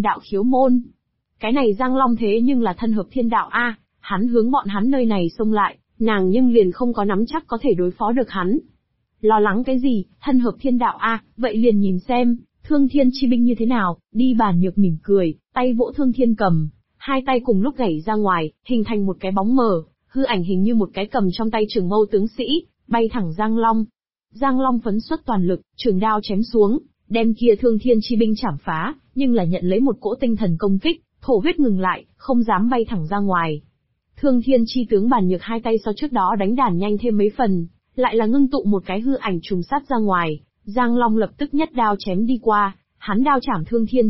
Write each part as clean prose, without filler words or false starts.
Đạo khiếu môn. Cái này Giang Long thế nhưng là thân hợp thiên đạo a, hắn hướng bọn hắn nơi này xông lại, nàng nhưng liền không có nắm chắc có thể đối phó được hắn. Lo lắng cái gì, thân hợp thiên đạo a, vậy liền nhìn xem, Thương Thiên chi binh như thế nào, đi. Bàn Nhược mỉm cười, tay vỗ Thương Thiên cầm, hai tay cùng lúc gảy ra ngoài, hình thành một cái bóng mờ, hư ảnh hình như một cái cầm trong tay trường mâu tướng sĩ, bay thẳng Giang Long. Giang Long phấn xuất toàn lực, trường đao chém xuống, đem kia Thương Thiên chi binh chảm phá, nhưng là nhận lấy một cỗ tinh thần công kích, thổ huyết ngừng lại, không dám bay thẳng ra ngoài. Thương Thiên chi tướng Bàn Nhược hai tay so trước đó đánh đàn nhanh thêm mấy phần, lại là ngưng tụ một cái hư ảnh trùng sát ra ngoài, Giang Long lập tức nhất đao chém đi qua, hắn đao chảm Thương Thiên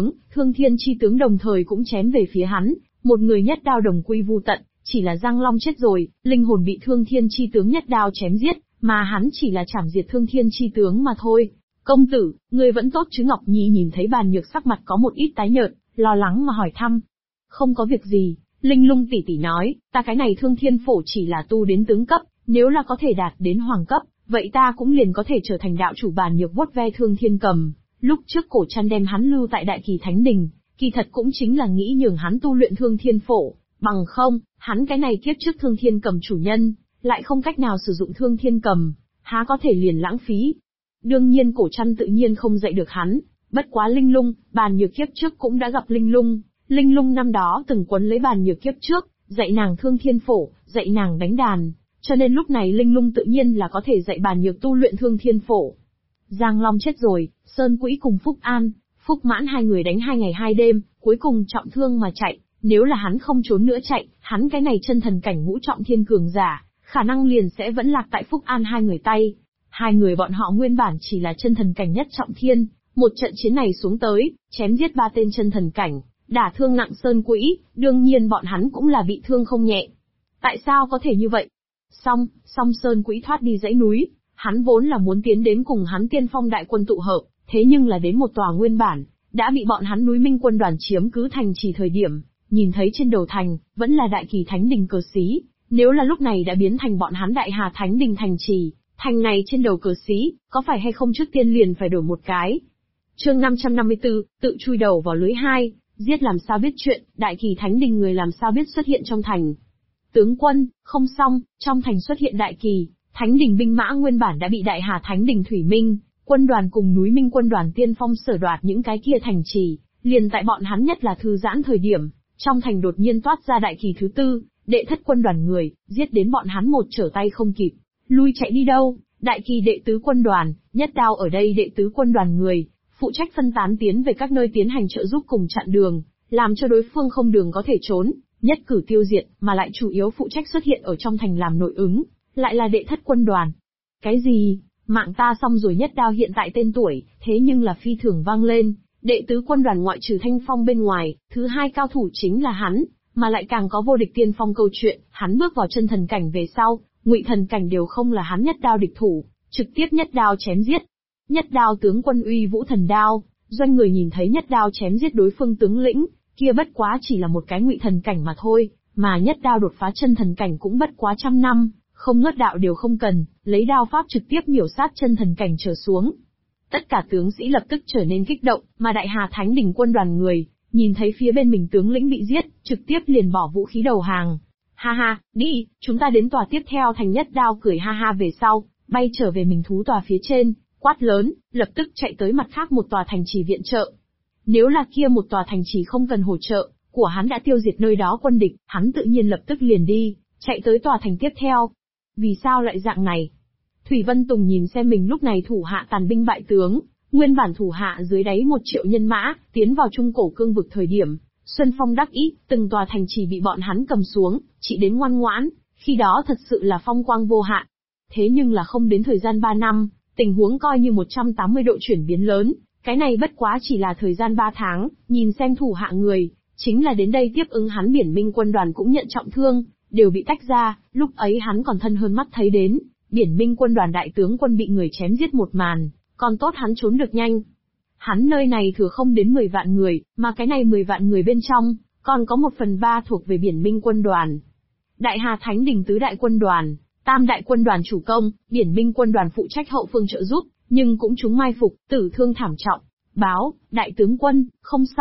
chi tướng đồng thời cũng chém về phía hắn, một người nhất đao đồng quy vu tận, chỉ là Giang Long chết rồi, linh hồn bị Thương Thiên chi tướng nhất đao chém giết, mà hắn chỉ là chảm diệt Thương Thiên chi tướng mà thôi. Công tử, ngươi vẫn tốt chứ? Ngọc Nhi nhìn thấy Bàn Nhược sắc mặt có một ít tái nhợt, lo lắng mà hỏi thăm. Không có việc gì, Linh Lung tỷ tỷ nói, ta cái này Thương Thiên phổ chỉ là tu đến tướng cấp, nếu là có thể đạt đến hoàng cấp, vậy ta cũng liền có thể trở thành đạo chủ. Bàn Nhược vuốt ve Thương Thiên cầm, lúc trước Cổ Trăn đem hắn lưu tại Đại Kỳ Thánh Đình, kỳ thật cũng chính là nghĩ nhường hắn tu luyện Thương Thiên phổ, bằng không, hắn cái này kiếp trước Thương Thiên cầm chủ nhân, lại không cách nào sử dụng Thương Thiên cầm, há có thể liền lãng phí. Đương nhiên Cổ Trăn tự nhiên không dạy được hắn, bất quá Linh Lung, Bàn Nhược kiếp trước cũng đã gặp Linh Lung năm đó từng quấn lấy Bàn Nhược kiếp trước, dạy nàng Thương Thiên phổ, dạy nàng đánh đàn, cho nên lúc này Linh Lung tự nhiên là có thể dạy Bàn Nhược tu luyện Thương Thiên phổ. Giang Long chết rồi, Sơn Quỹ cùng Phúc An, Phúc Mãn hai người đánh 2 ngày 2 đêm, cuối cùng trọng thương mà chạy, nếu là hắn không trốn nữa chạy, hắn cái này chân thần cảnh ngũ trọng thiên cường giả, khả năng liền sẽ vẫn lạc tại Phúc An hai người tay. Hai người bọn họ nguyên bản chỉ là chân thần cảnh nhất trọng thiên, một trận chiến này xuống tới, chém giết 3 tên chân thần cảnh, đả thương nặng Sơn Quỹ, đương nhiên bọn hắn cũng là bị thương không nhẹ. Tại sao có thể như vậy? Song Sơn Quỹ thoát đi dãy núi, hắn vốn là muốn tiến đến cùng hắn Tiên Phong đại quân tụ hợp, thế nhưng là đến một tòa nguyên bản, đã bị bọn hắn Núi Minh quân đoàn chiếm cứ thành trì. Thời điểm nhìn thấy trên đầu thành, vẫn là Đại Kỳ Thánh Đình cờ xí, nếu là lúc này đã biến thành bọn hắn Đại Hà Thánh Đình thành trì, thành này trên đầu cờ xí, có phải hay không trước tiên liền phải đổi một cái. Chương 554, tự chui đầu vào lưới 2, giết làm sao biết chuyện, Đại Kỳ Thánh Đình người làm sao biết xuất hiện trong thành. Tướng quân, không xong, trong thành xuất hiện Đại Kỳ Thánh Đình binh mã nguyên bản đã bị Đại Hà Thánh Đình Thủy Minh quân đoàn cùng Núi Minh quân đoàn Tiên Phong sở đoạt những cái kia thành trì, liền tại bọn hắn nhất là thư giãn thời điểm, trong thành đột nhiên toát ra Đại Kỳ thứ 4, đệ thất quân đoàn người, giết đến bọn hắn một trở tay không kịp, lui chạy đi đâu. Đại Kỳ đệ tứ quân đoàn, nhất đao ở đây đệ tứ quân đoàn người, phụ trách phân tán tiến về các nơi tiến hành trợ giúp cùng chặn đường, làm cho đối phương không đường có thể trốn, nhất cử tiêu diệt, mà lại chủ yếu phụ trách xuất hiện ở trong thành làm nội ứng, lại là đệ thất quân đoàn. Cái gì? Mạng ta xong rồi. Nhất đao hiện tại tên tuổi, thế nhưng là phi thường vang lên, đệ tứ quân đoàn ngoại trừ Thanh Phong bên ngoài, thứ hai cao thủ chính là hắn, mà lại càng có vô địch tiên phong câu chuyện, hắn bước vào chân thần cảnh về sau, ngụy thần cảnh đều không là hắn nhất đao địch thủ, trực tiếp nhất đao chém giết. Nhất đao tướng quân uy vũ thần đao, doanh người nhìn thấy nhất đao chém giết đối phương tướng lĩnh, kia bất quá chỉ là một cái ngụy thần cảnh mà thôi, mà nhất đao đột phá chân thần cảnh cũng bất quá 100 năm, không ngớt đạo đều không cần, lấy đao pháp trực tiếp miểu sát chân thần cảnh trở xuống. Tất cả tướng sĩ lập tức trở nên kích động, mà Đại Hà Thánh Đình quân đoàn người, nhìn thấy phía bên mình tướng lĩnh bị giết, trực tiếp liền bỏ vũ khí đầu hàng. Ha ha, đi, chúng ta đến tòa tiếp theo thành. Nhất đao cười ha ha về sau, bay trở về mình thú tòa phía trên, quát lớn, lập tức chạy tới mặt khác một tòa thành trì viện trợ. Nếu là kia một tòa thành trì không cần hỗ trợ của hắn đã tiêu diệt nơi đó quân địch, hắn tự nhiên lập tức liền đi, chạy tới tòa thành tiếp theo. Vì sao lại dạng này? Thủy Vân Tùng nhìn xem mình lúc này thủ hạ tàn binh bại tướng, nguyên bản thủ hạ dưới đáy 1 triệu nhân mã, tiến vào trung cổ cương vực thời điểm, Xuân Phong đắc ý, từng tòa thành trì bị bọn hắn cầm xuống, chỉ đến ngoan ngoãn, khi đó thật sự là phong quang vô hạn. Thế nhưng là không đến thời gian 3 năm, tình huống coi như 180 độ chuyển biến lớn, cái này bất quá chỉ là thời gian 3 tháng, nhìn xem thủ hạ người, chính là đến đây tiếp ứng hắn Biển Minh quân đoàn cũng nhận trọng thương, đều bị tách ra, lúc ấy hắn còn thân hơn mắt thấy đến, Biển Minh quân đoàn đại tướng quân bị người chém giết một màn, còn tốt hắn trốn được nhanh. Hắn nơi này thừa không đến 10 vạn người, mà cái này 10 vạn người bên trong, còn có 1/3 thuộc về Biển Minh quân đoàn. Đại Hà Thánh Đình tứ đại quân đoàn, tam đại quân đoàn chủ công, Biển Minh quân đoàn phụ trách hậu phương trợ giúp, nhưng cũng chúng mai phục, tử thương thảm trọng. Báo, đại tướng quân, không xong,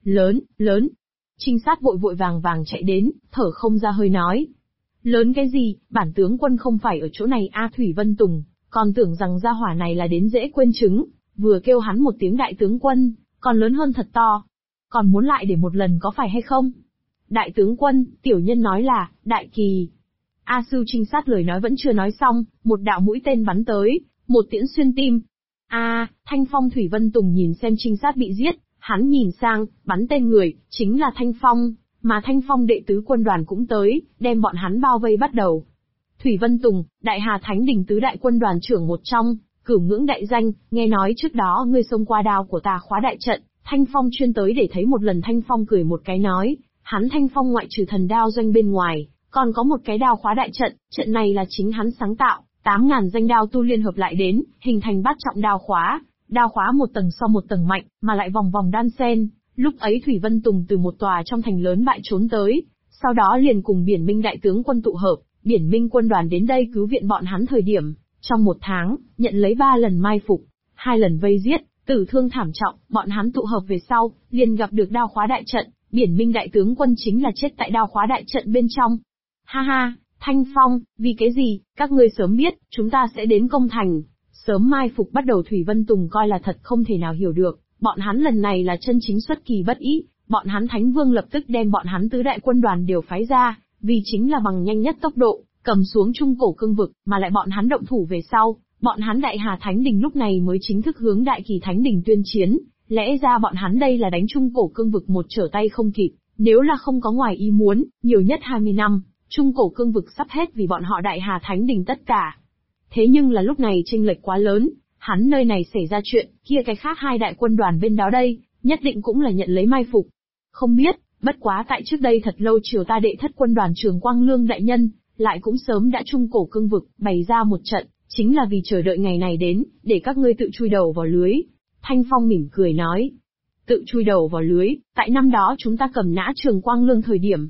Lớn, lớn. Trinh sát vội vội vàng vàng chạy đến, thở không ra hơi nói. Lớn cái gì, bản tướng quân không phải ở chỗ này a. Thủy Vân Tùng, còn tưởng rằng gia hỏa này là đến dễ quên trứng, vừa kêu hắn một tiếng đại tướng quân, còn lớn hơn thật to. Còn muốn lại để một lần có phải hay không? Đại tướng quân, tiểu nhân nói là, đại kỳ. A Sư trinh sát lời nói vẫn chưa nói xong, một đạo mũi tên bắn tới, một tiễn xuyên tim. Thanh Phong. Thủy Vân Tùng nhìn xem trinh sát bị giết, hắn nhìn sang, bắn tên người, chính là Thanh Phong, mà Thanh Phong đệ tứ quân đoàn cũng tới, đem bọn hắn bao vây bắt đầu. Thủy Vân Tùng, Đại Hà Thánh Đình tứ đại quân đoàn trưởng một trong, cửu ngưỡng đại danh, nghe nói trước đó ngươi xông qua đao của ta khóa đại trận, Thanh Phong chuyên tới để thấy một lần. Thanh Phong cười một cái nói, hắn Thanh Phong ngoại trừ thần đao doanh bên ngoài, còn có một cái đao khóa đại trận, trận này là chính hắn sáng tạo, 8.000 danh đao tu liên hợp lại đến, hình thành bát trọng đao khóa một tầng sau một tầng mạnh, mà lại vòng vòng đan xen. Lúc ấy Thủy Vân Tùng từ một tòa trong thành lớn bại trốn tới, sau đó liền cùng Biển Minh đại tướng quân tụ hợp, Biển Minh quân đoàn đến đây cứu viện bọn hắn thời điểm, trong một tháng, nhận lấy 3 lần mai phục, 2 lần vây giết, tử thương thảm trọng, bọn hắn tụ hợp về sau, liền gặp được đao khóa đại trận, Biển Minh đại tướng quân chính là chết tại đao khóa đại trận bên trong. Ha ha, Thanh Phong, vì cái gì, các ngươi sớm biết, chúng ta sẽ đến công thành, sớm mai phục bắt đầu. Thủy Vân Tùng coi là thật không thể nào hiểu được, bọn hắn lần này là chân chính xuất kỳ bất ý, bọn hắn Thánh Vương lập tức đem bọn hắn tứ đại quân đoàn đều phái ra, vì chính là bằng nhanh nhất tốc độ, cầm xuống Trung Cổ cương vực, mà lại bọn hắn động thủ về sau, bọn hắn Đại Hà Thánh Đình lúc này mới chính thức hướng Đại Kỳ Thánh Đình tuyên chiến, lẽ ra bọn hắn đây là đánh Trung Cổ cương vực một trở tay không kịp, nếu là không có ngoài ý muốn, nhiều nhất 20 năm, Trung Cổ cương vực sắp hết vì bọn họ Đại Hà Thánh Đình tất cả. Thế nhưng là lúc này chênh lệch quá lớn, hắn nơi này xảy ra chuyện, kia cái khác 2 đại quân đoàn bên đó đây, nhất định cũng là nhận lấy mai phục. Không biết, bất quá tại trước đây thật lâu Triều ta đệ thất quân đoàn Trường Quang Lương đại nhân, lại cũng sớm đã Trung Cổ cương vực, bày ra một trận, chính là vì chờ đợi ngày này đến, để các ngươi tự chui đầu vào lưới. Thanh Phong mỉm cười nói, tự chui đầu vào lưới, tại năm đó chúng ta cầm nã Trường Quang Lương thời điểm,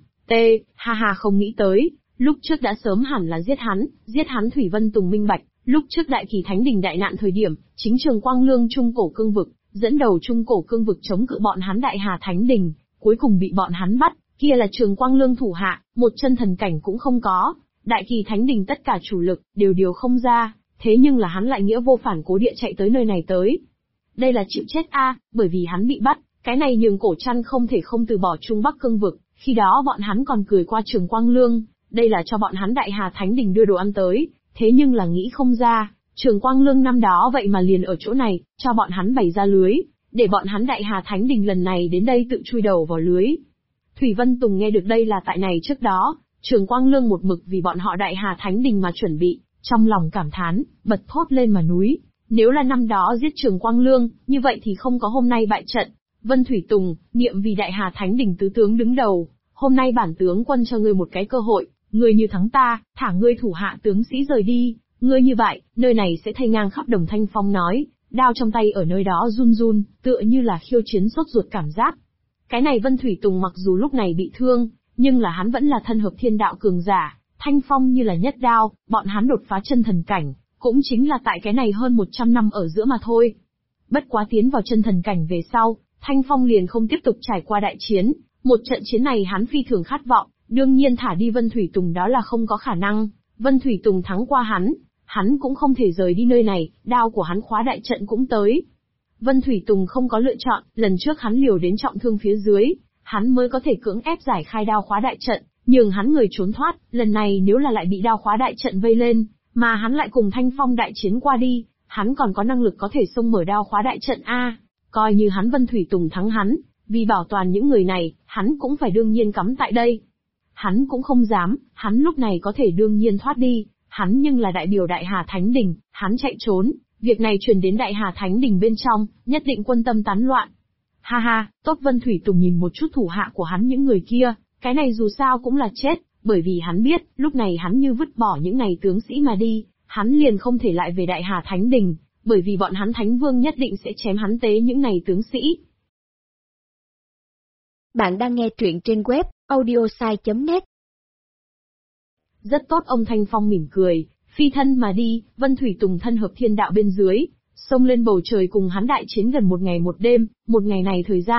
ha không nghĩ tới, lúc trước đã sớm hẳn là giết hắn. Thủy Vân Tùng minh bạch, lúc trước Đại Kỳ Thánh Đình đại nạn thời điểm, chính Trường Quang Lương Trung Cổ cương vực, dẫn đầu Trung Cổ cương vực chống cự bọn hắn Đại Hà Thánh Đình, cuối cùng bị bọn hắn bắt, kia là Trường Quang Lương thủ hạ, một chân thần cảnh cũng không có, Đại Kỳ Thánh Đình tất cả chủ lực, đều không ra, thế nhưng là hắn lại nghĩa vô phản cố địa chạy tới nơi này tới. Đây là chịu chết bởi vì hắn bị bắt, cái này nhường Cổ Trăn không thể không từ bỏ Trung Bắc cương vực, khi đó bọn hắn còn cười qua Trường Quang Lương, đây là cho bọn hắn Đại Hà Thánh Đình đưa đồ ăn tới, thế nhưng là nghĩ không ra, Trường Quang Lương năm đó vậy mà liền ở chỗ này, cho bọn hắn bày ra lưới, để bọn hắn Đại Hà Thánh Đình lần này đến đây tự chui đầu vào lưới. Thủy Vân Tùng nghe được đây là tại này trước đó, Trường Quang Lương một mực vì bọn họ Đại Hà Thánh Đình mà chuẩn bị, trong lòng cảm thán, bật thốt lên mà núi, nếu là năm đó giết Trường Quang Lương, như vậy thì không có hôm nay bại trận. Vân Thủy Tùng, niệm vì Đại Hà Thánh Đình tứ tướng đứng đầu, hôm nay bản tướng quân cho ngươi một cái cơ hội, ngươi như thắng ta, thả ngươi thủ hạ tướng sĩ rời đi, ngươi như vậy, nơi này sẽ thay ngang khắp đồng. Thanh Phong nói, đao trong tay ở nơi đó run run, tựa như là khiêu chiến sốt ruột cảm giác. Cái này Vân Thủy Tùng mặc dù lúc này bị thương, nhưng là hắn vẫn là thân hợp thiên đạo cường giả, Thanh Phong như là nhất đao, bọn hắn đột phá chân thần cảnh, cũng chính là tại cái này hơn 100 năm ở giữa mà thôi. Bất quá tiến vào chân thần cảnh về sau, Thanh Phong liền không tiếp tục trải qua đại chiến, một trận chiến này hắn phi thường khát vọng, đương nhiên thả đi Vân Thủy Tùng đó là không có khả năng, Vân Thủy Tùng thắng qua hắn cũng không thể rời đi nơi này, đao của hắn khóa đại trận cũng tới. Vân Thủy Tùng không có lựa chọn, lần trước hắn liều đến trọng thương phía dưới, hắn mới có thể cưỡng ép giải khai đao khóa đại trận, nhường hắn người trốn thoát, lần này nếu là lại bị đao khóa đại trận vây lên, mà hắn lại cùng Thanh Phong đại chiến qua đi, hắn còn có năng lực có thể xông mở đao khóa đại trận coi như hắn Vân Thủy Tùng thắng hắn, vì bảo toàn những người này, hắn cũng phải đương nhiên cắm tại đây. Hắn cũng không dám, hắn lúc này có thể đương nhiên thoát đi, hắn nhưng là đại biểu Đại Hà Thánh Đình, hắn chạy trốn, việc này truyền đến Đại Hà Thánh Đình bên trong, nhất định quân tâm tán loạn. Ha ha, tốt. Vân Thủy Tùng nhìn một chút thủ hạ của hắn những người kia, cái này dù sao cũng là chết, bởi vì hắn biết, lúc này hắn như vứt bỏ những này tướng sĩ mà đi, hắn liền không thể lại về Đại Hà Thánh Đình, bởi vì bọn hắn Thánh Vương nhất định sẽ chém hắn tế những này tướng sĩ. Bạn đang nghe truyện trên web audiosai.net. Rất tốt. Ông Thanh Phong mỉm cười, phi thân mà đi, Vân Thủy Tùng thân hợp thiên đạo bên dưới, xông lên bầu trời cùng hắn đại chiến gần một ngày một đêm, một ngày này thời gian,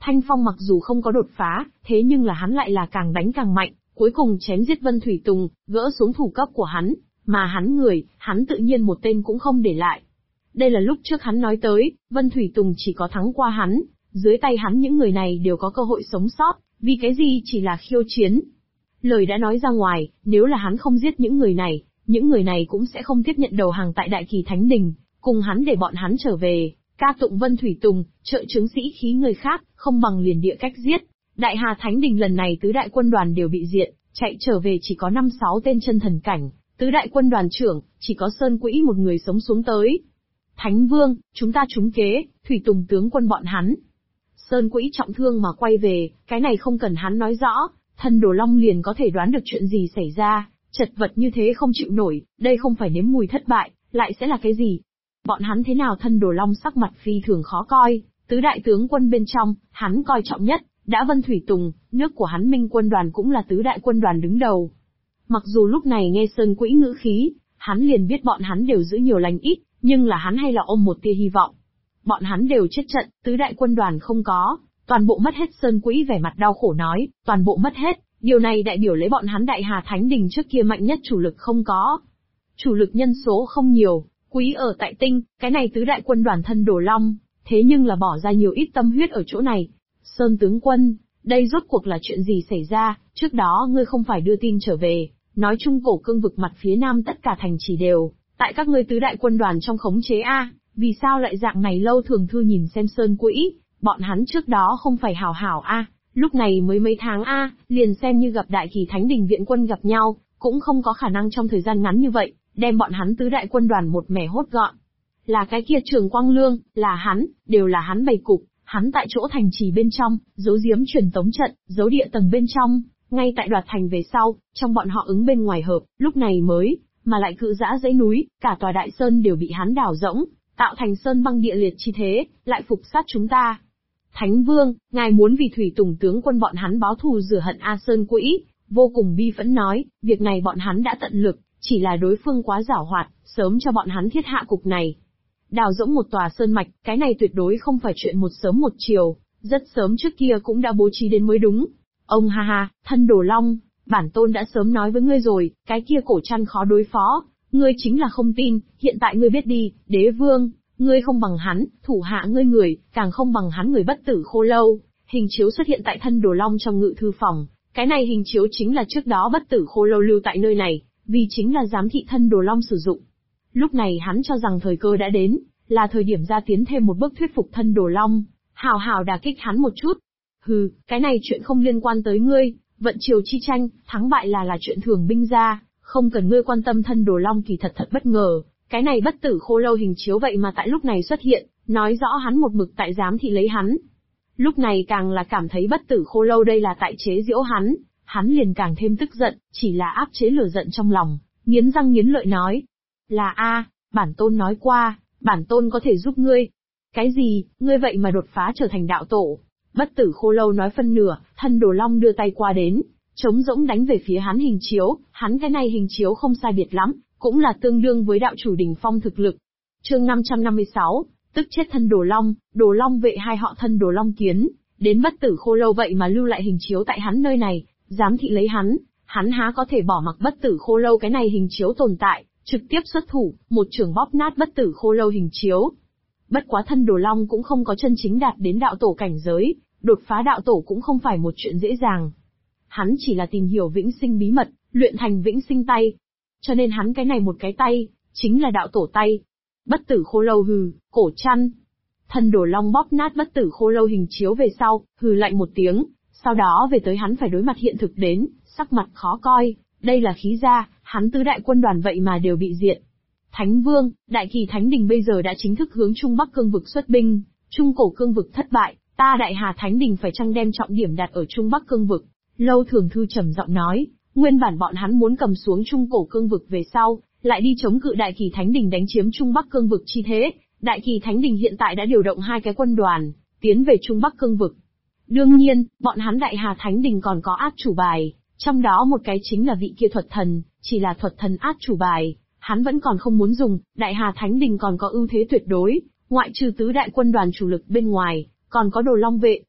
Thanh Phong mặc dù không có đột phá, thế nhưng là hắn lại là càng đánh càng mạnh, cuối cùng chém giết Vân Thủy Tùng, gỡ xuống thủ cấp của hắn, mà hắn tự nhiên một tên cũng không để lại. Đây là lúc trước hắn nói tới, Vân Thủy Tùng chỉ có thắng qua hắn, dưới tay hắn những người này đều có cơ hội sống sót, vì cái gì chỉ là khiêu chiến. Lời đã nói ra ngoài, nếu là hắn không giết những người này cũng sẽ không tiếp nhận đầu hàng tại Đại Kỳ Thánh Đình, cùng hắn để bọn hắn trở về, ca tụng Vân Thủy Tùng, trợ chứng sĩ khí người khác, không bằng liền địa cách giết. Đại Hà Thánh Đình lần này tứ đại quân đoàn đều bị diệt, chạy trở về chỉ có 5-6 tên chân thần cảnh, tứ đại quân đoàn trưởng, chỉ có Sơn Quỹ một người sống xuống tới. Thánh Vương, chúng ta trúng kế, Thủy Tùng tướng quân bọn hắn. Sơn Quỹ trọng thương mà quay về, cái này không cần hắn nói rõ, Thân Đồ Long liền có thể đoán được chuyện gì xảy ra, chật vật như thế không chịu nổi, đây không phải nếm mùi thất bại, lại sẽ là cái gì? Bọn hắn thế nào? Thân Đồ Long sắc mặt phi thường khó coi, tứ đại tướng quân bên trong, hắn coi trọng nhất, đã Vân Thủy Tùng, nước của hắn Minh quân đoàn cũng là tứ đại quân đoàn đứng đầu. Mặc dù lúc này nghe Sơn Quỹ ngữ khí, hắn liền biết bọn hắn đều giữ nhiều lành ít, nhưng là hắn hay là ôm một tia hy vọng. Bọn hắn đều chết trận, tứ đại quân đoàn không có, toàn bộ mất hết. Sơn Quỹ vẻ mặt đau khổ nói, toàn bộ mất hết, điều này đại biểu lấy bọn hắn Đại Hà Thánh Đình trước kia mạnh nhất chủ lực không có. Chủ lực nhân số không nhiều, quý ở tại tinh, cái này tứ đại quân đoàn Thân Đồ Long, thế nhưng là bỏ ra nhiều ít tâm huyết ở chỗ này. Sơn tướng quân, đây rốt cuộc là chuyện gì xảy ra, trước đó ngươi không phải đưa tin trở về, nói Trung Cổ cương vực mặt phía nam tất cả thành trì đều, tại các ngươi tứ đại quân đoàn trong khống chế a, vì sao lại dạng này? Lâu Thường Thư nhìn xem Sơn Quỹ, bọn hắn trước đó không phải hảo hảo a, lúc này mới mấy tháng a, liền xem như gặp Đại Kỳ Thánh Đình viện quân gặp nhau, cũng không có khả năng trong thời gian ngắn như vậy, đem bọn hắn tứ đại quân đoàn một mẻ hốt gọn. Là cái kia Trường Quang Lương, là hắn, đều là hắn bày cục, hắn tại chỗ thành trì bên trong, giấu giếm truyền tống trận, giấu địa tầng bên trong, ngay tại đoạt thành về sau, trong bọn họ ứng bên ngoài hợp, lúc này mới, mà lại cự dã dãy núi, cả tòa đại sơn đều bị hắn đào rỗng, tạo thành sơn băng địa liệt chi thế, lại phục sát chúng ta. Thánh Vương, ngài muốn vì Thủy Tùng tướng quân bọn hắn báo thù rửa hận a? Sơn Quỹ vô cùng bi phẫn nói, việc này bọn hắn đã tận lực, chỉ là đối phương quá giảo hoạt, sớm cho bọn hắn thiết hạ cục này. Đào rỗng một tòa sơn mạch, cái này tuyệt đối không phải chuyện một sớm một chiều, rất sớm trước kia cũng đã bố trí đến mới đúng. Ông ha ha, Thân Đồ Long, bản tôn đã sớm nói với ngươi rồi, cái kia cổ trăn khó đối phó, ngươi chính là không tin, hiện tại ngươi biết đi, Đế Vương, ngươi không bằng hắn, thủ hạ ngươi người, càng không bằng hắn người Bất Tử Khô Lâu. Hình chiếu xuất hiện tại Thân Đồ Long trong ngự thư phòng, cái này hình chiếu chính là trước đó Bất Tử Khô Lâu lưu tại nơi này, vì chính là giám thị Thân Đồ Long sử dụng. Lúc này hắn cho rằng thời cơ đã đến, là thời điểm ra tiến thêm một bước thuyết phục Thân Đồ Long, hào hào đả kích hắn một chút. Hừ, cái này chuyện không liên quan tới ngươi, vận triều chi tranh, thắng bại là chuyện thường binh ra, không cần ngươi quan tâm. Thân Đồ Long kỳ thật bất ngờ, cái này Bất Tử Khô Lâu hình chiếu vậy mà tại lúc này xuất hiện, nói rõ hắn một mực tại giám thị lấy hắn. Lúc này càng là cảm thấy Bất Tử Khô Lâu đây là tại chế giễu hắn liền càng thêm tức giận, chỉ là áp chế lửa giận trong lòng, nghiến răng nghiến lợi nói. Là a, bản tôn nói qua, bản tôn có thể giúp ngươi. Cái gì, ngươi vậy mà đột phá trở thành đạo tổ? Bất Tử Khô Lâu nói phân nửa, Thân Đồ Long đưa tay qua đến, trống rỗng đánh về phía hắn hình chiếu, hắn cái này hình chiếu không sai biệt lắm, cũng là tương đương với đạo chủ đỉnh phong thực lực. Chương 556, tức chết Thân Đồ Long, Đồ Long vệ hai họ Thân Đồ Long Kiến, đến Bất Tử Khô Lâu vậy mà lưu lại hình chiếu tại hắn nơi này, giám thị lấy hắn há có thể bỏ mặc Bất Tử Khô Lâu cái này hình chiếu tồn tại, trực tiếp xuất thủ, một chưởng bóp nát Bất Tử Khô Lâu hình chiếu. Bất quá Thân Đồ Long cũng không có chân chính đạt đến đạo tổ cảnh giới, đột phá đạo tổ cũng không phải một chuyện dễ dàng. Hắn chỉ là tìm hiểu vĩnh sinh bí mật, luyện thành vĩnh sinh tay. Cho nên hắn cái này một cái tay, chính là đạo tổ tay. Bất Tử Khô Lâu hừ, cổ chăn. Thân Đồ Long bóp nát Bất Tử Khô Lâu hình chiếu về sau, hừ lạnh một tiếng, sau đó về tới hắn phải đối mặt hiện thực đến, sắc mặt khó coi, đây là khí ra, hắn tứ đại quân đoàn vậy mà đều bị diệt. Thánh Vương, Đại Kỳ Thánh Đình bây giờ đã chính thức hướng Trung Bắc cương vực xuất binh, Trung Cổ cương vực thất bại, ta Đại Hà Thánh Đình phải chăng đem trọng điểm đặt ở Trung Bắc cương vực? Lâu Thường Thư trầm giọng nói, nguyên bản bọn hắn muốn cầm xuống Trung Cổ cương vực về sau, lại đi chống cự Đại Kỳ Thánh Đình đánh chiếm Trung Bắc cương vực chi thế, Đại Kỳ Thánh Đình hiện tại đã điều động hai cái quân đoàn, tiến về Trung Bắc cương vực. Đương nhiên, bọn hắn Đại Hà Thánh Đình còn có át chủ bài, trong đó một cái chính là vị kia thuật thần, chỉ là thuật thần át chủ bài, hắn vẫn còn không muốn dùng, Đại Hà Thánh Đình còn có ưu thế tuyệt đối, ngoại trừ tứ đại quân đoàn chủ lực bên ngoài, còn có Đồ Long vệ.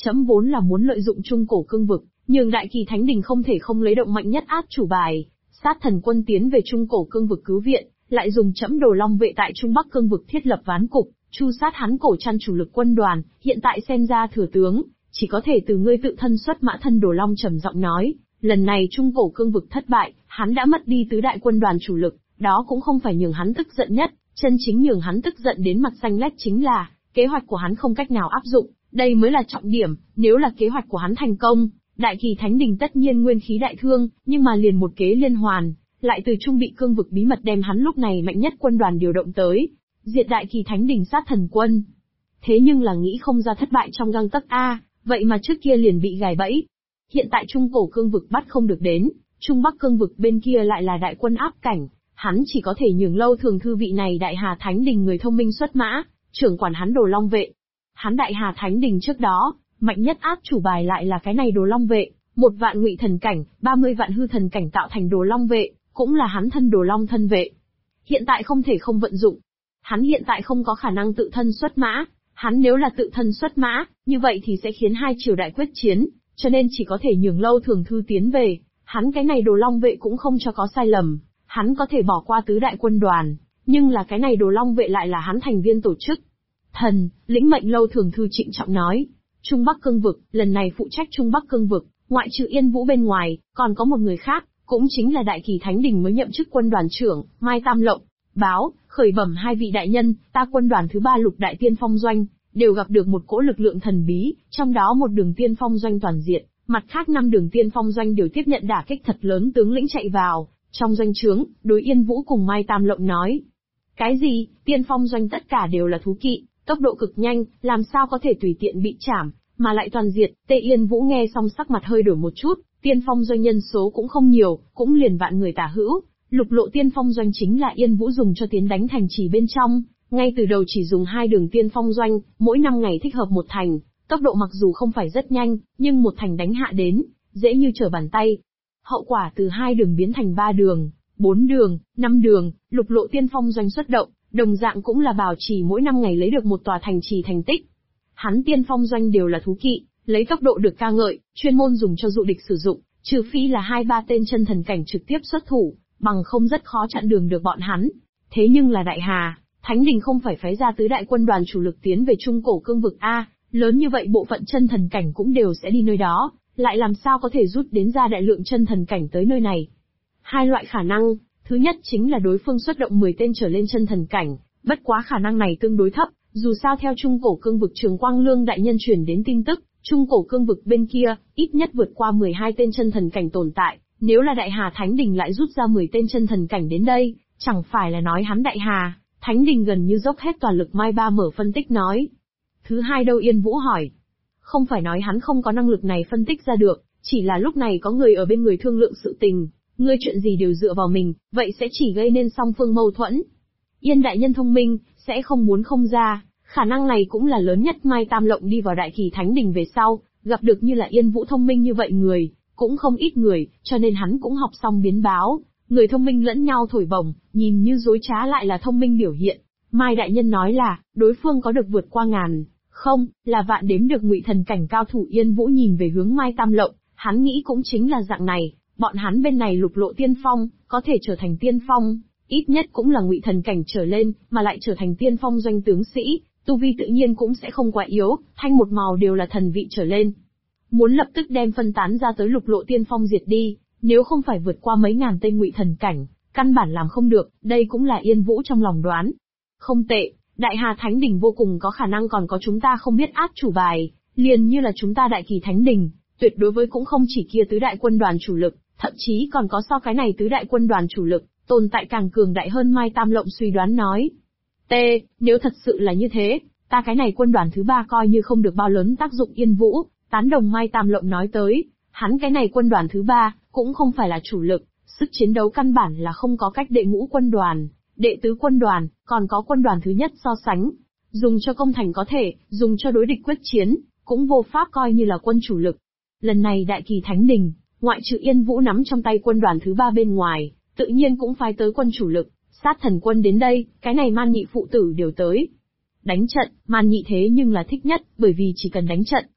Trẫm vốn là muốn lợi dụng Trung Cổ Cương vực, nhưng Đại Kỳ Thánh Đình không thể không lấy động mạnh nhất át chủ bài, Sát Thần Quân tiến về Trung Cổ Cương vực cứu viện, lại dùng Trẫm Đồ Long vệ tại Trung Bắc Cương vực thiết lập ván cục, chu sát hắn Cổ Trăn chủ lực quân đoàn, hiện tại xem ra thừa tướng, chỉ có thể từ ngươi tự thân xuất mã. Thân Đồ Long trầm giọng nói, lần này Trung Cổ Cương vực thất bại, hắn đã mất đi tứ đại quân đoàn chủ lực, đó cũng không phải nhường hắn tức giận nhất, chân chính nhường hắn tức giận đến mặt xanh lét chính là, kế hoạch của hắn không cách nào áp dụng, đây mới là trọng điểm. Nếu là kế hoạch của hắn thành công, Đại Kỳ Thánh Đình tất nhiên nguyên khí đại thương, nhưng mà liền một kế liên hoàn, lại từ Trung Bị Cương vực bí mật đem hắn lúc này mạnh nhất quân đoàn điều động tới, diệt Đại Kỳ Thánh Đình Sát Thần Quân. Thế nhưng là nghĩ không ra thất bại trong gang tấc a, vậy mà trước kia liền bị gài bẫy. Hiện tại Trung Cổ Cương vực bắt không được đến, Trung Bắc Cương vực bên kia lại là đại quân áp cảnh, hắn chỉ có thể nhường Lâu Thường Thư vị này Đại Hà Thánh Đình người thông minh xuất mã, trưởng quản hắn Đồ Long vệ. Hắn Đại Hà Thánh Đình trước đó, mạnh nhất át chủ bài lại là cái này Đồ Long vệ, 1 vạn ngụy thần cảnh, 30 vạn hư thần cảnh tạo thành Đồ Long vệ, cũng là hắn thân Đồ Long thân vệ. Hiện tại không thể không vận dụng. Hắn hiện tại không có khả năng tự thân xuất mã, hắn nếu là tự thân xuất mã, như vậy thì sẽ khiến hai triều đại quyết chiến, cho nên chỉ có thể nhường Lâu Thường Thư tiến về. Hắn cái này Đồ Long vệ cũng không cho có sai lầm, hắn có thể bỏ qua tứ đại quân đoàn, nhưng là cái này Đồ Long vệ lại là hắn thành viên tổ chức. Thần, lĩnh mệnh. Lâu Thường Thư trịnh trọng nói. Trung Bắc Cương vực, lần này phụ trách Trung Bắc Cương vực, ngoại trừ Yên Vũ bên ngoài, còn có một người khác, cũng chính là Đại Kỳ Thánh Đình mới nhậm chức quân đoàn trưởng, Mai Tam Lộng. Báo, khởi bẩm hai vị đại nhân, ta quân đoàn thứ 3 Lục Đại Tiên Phong Doanh, đều gặp được một cỗ lực lượng thần bí, trong đó một đường tiên phong doanh toàn diện, mặt khác 5 đường tiên phong doanh đều tiếp nhận đả kích thật lớn. Tướng lĩnh chạy vào trong doanh trướng, đối Yên Vũ cùng Mai Tam Lộng nói. Cái gì, tiên phong doanh tất cả đều là thú kỵ, tốc độ cực nhanh, làm sao có thể tùy tiện bị chảm, mà lại toàn diệt. Tê Yên Vũ nghe xong sắc mặt hơi đổi một chút, tiên phong doanh nhân số cũng không nhiều, cũng liền vạn người tả hữu. Lục lộ tiên phong doanh chính là Yên Vũ dùng cho tiến đánh thành trì bên trong, ngay từ đầu chỉ dùng 2 đường tiên phong doanh, mỗi 5 ngày thích hợp một thành, tốc độ mặc dù không phải rất nhanh, nhưng một thành đánh hạ đến, dễ như trở bàn tay. Hậu quả từ 2 đường biến thành 3 đường, 4 đường, 5 đường, lục lộ tiên phong doanh xuất động, đồng dạng cũng là bảo trì mỗi 5 ngày lấy được một tòa thành trì thành tích. Hắn tiên phong doanh đều là thú kỵ, lấy tốc độ được ca ngợi, chuyên môn dùng cho dụ địch sử dụng, trừ phi là 2-3 tên chân thần cảnh trực tiếp xuất thủ, bằng không rất khó chặn đường được bọn hắn. Thế nhưng là Đại Hà Thánh Đình không phải phái ra tứ đại quân đoàn chủ lực tiến về Trung Cổ Cương vực a, lớn như vậy bộ phận chân thần cảnh cũng đều sẽ đi nơi đó, lại làm sao có thể rút đến ra đại lượng chân thần cảnh tới nơi này? Hai loại khả năng, thứ nhất chính là đối phương xuất động 10 tên trở lên chân thần cảnh, bất quá khả năng này tương đối thấp, dù sao theo Trung Cổ Cương vực Trường Quang Lương đại nhân truyền đến tin tức, Trung Cổ Cương vực bên kia, ít nhất vượt qua 12 tên chân thần cảnh tồn tại, nếu là Đại Hà Thánh Đình lại rút ra 10 tên chân thần cảnh đến đây, chẳng phải là nói hắn Đại Hà Thánh Đình gần như dốc hết toàn lực. Mai Ba mở phân tích nói. Thứ hai đâu? Yên Vũ hỏi. Không phải nói hắn không có năng lực này phân tích ra được, chỉ là lúc này có người ở bên người thương lượng sự tình, ngươi chuyện gì đều dựa vào mình, vậy sẽ chỉ gây nên song phương mâu thuẫn. Yên đại nhân thông minh, sẽ không muốn không ra, khả năng này cũng là lớn nhất. Mai Tam Lộng đi vào Đại Kỳ Thánh Đình về sau, gặp được như là Yên Vũ thông minh như vậy người, cũng không ít người, cho nên hắn cũng học xong biến báo. Người thông minh lẫn nhau thổi bổng, nhìn như dối trá lại là thông minh biểu hiện. Mai đại nhân nói là, đối phương có được vượt qua ngàn, không, là vạn đếm được ngụy thần cảnh cao thủ. Yên Vũ nhìn về hướng Mai Tam Lộng, hắn nghĩ cũng chính là dạng này, bọn hắn bên này lục lộ tiên phong, có thể trở thành tiên phong, ít nhất cũng là ngụy thần cảnh trở lên, mà lại trở thành tiên phong doanh tướng sĩ, tu vi tự nhiên cũng sẽ không quá yếu, thanh một màu đều là thần vị trở lên. Muốn lập tức đem phân tán ra tới lục lộ tiên phong diệt đi, nếu không phải vượt qua mấy ngàn tên ngụy thần cảnh, căn bản làm không được, đây cũng là Yên Vũ trong lòng đoán. Không tệ, Đại Hà Thánh Đình vô cùng có khả năng còn có chúng ta không biết át chủ bài, liền như là chúng ta Đại Kỳ Thánh Đình, tuyệt đối với cũng không chỉ kia tứ đại quân đoàn chủ lực, thậm chí còn có so cái này tứ đại quân đoàn chủ lực, tồn tại càng cường đại hơn. Mai Tam Lộng suy đoán nói. Nếu thật sự là như thế, ta cái này quân đoàn thứ 3 coi như không được bao lớn tác dụng. Yên Vũ tán đồng Mai Tam Lộng nói tới, hắn cái này quân đoàn thứ 3, cũng không phải là chủ lực, sức chiến đấu căn bản là không có cách đệ ngũ quân đoàn, đệ tứ quân đoàn, còn có quân đoàn thứ nhất so sánh. Dùng cho công thành có thể, dùng cho đối địch quyết chiến, cũng vô pháp coi như là quân chủ lực. Lần này Đại Kỳ Thánh Đình, ngoại trừ Yên Vũ nắm trong tay quân đoàn thứ 3 bên ngoài, tự nhiên cũng phái tới quân chủ lực, Sát Thần Quân đến đây, cái này Man Nhị phụ tử đều tới. Đánh trận, Man Nhị thế nhưng là thích nhất, bởi vì chỉ cần đánh trận,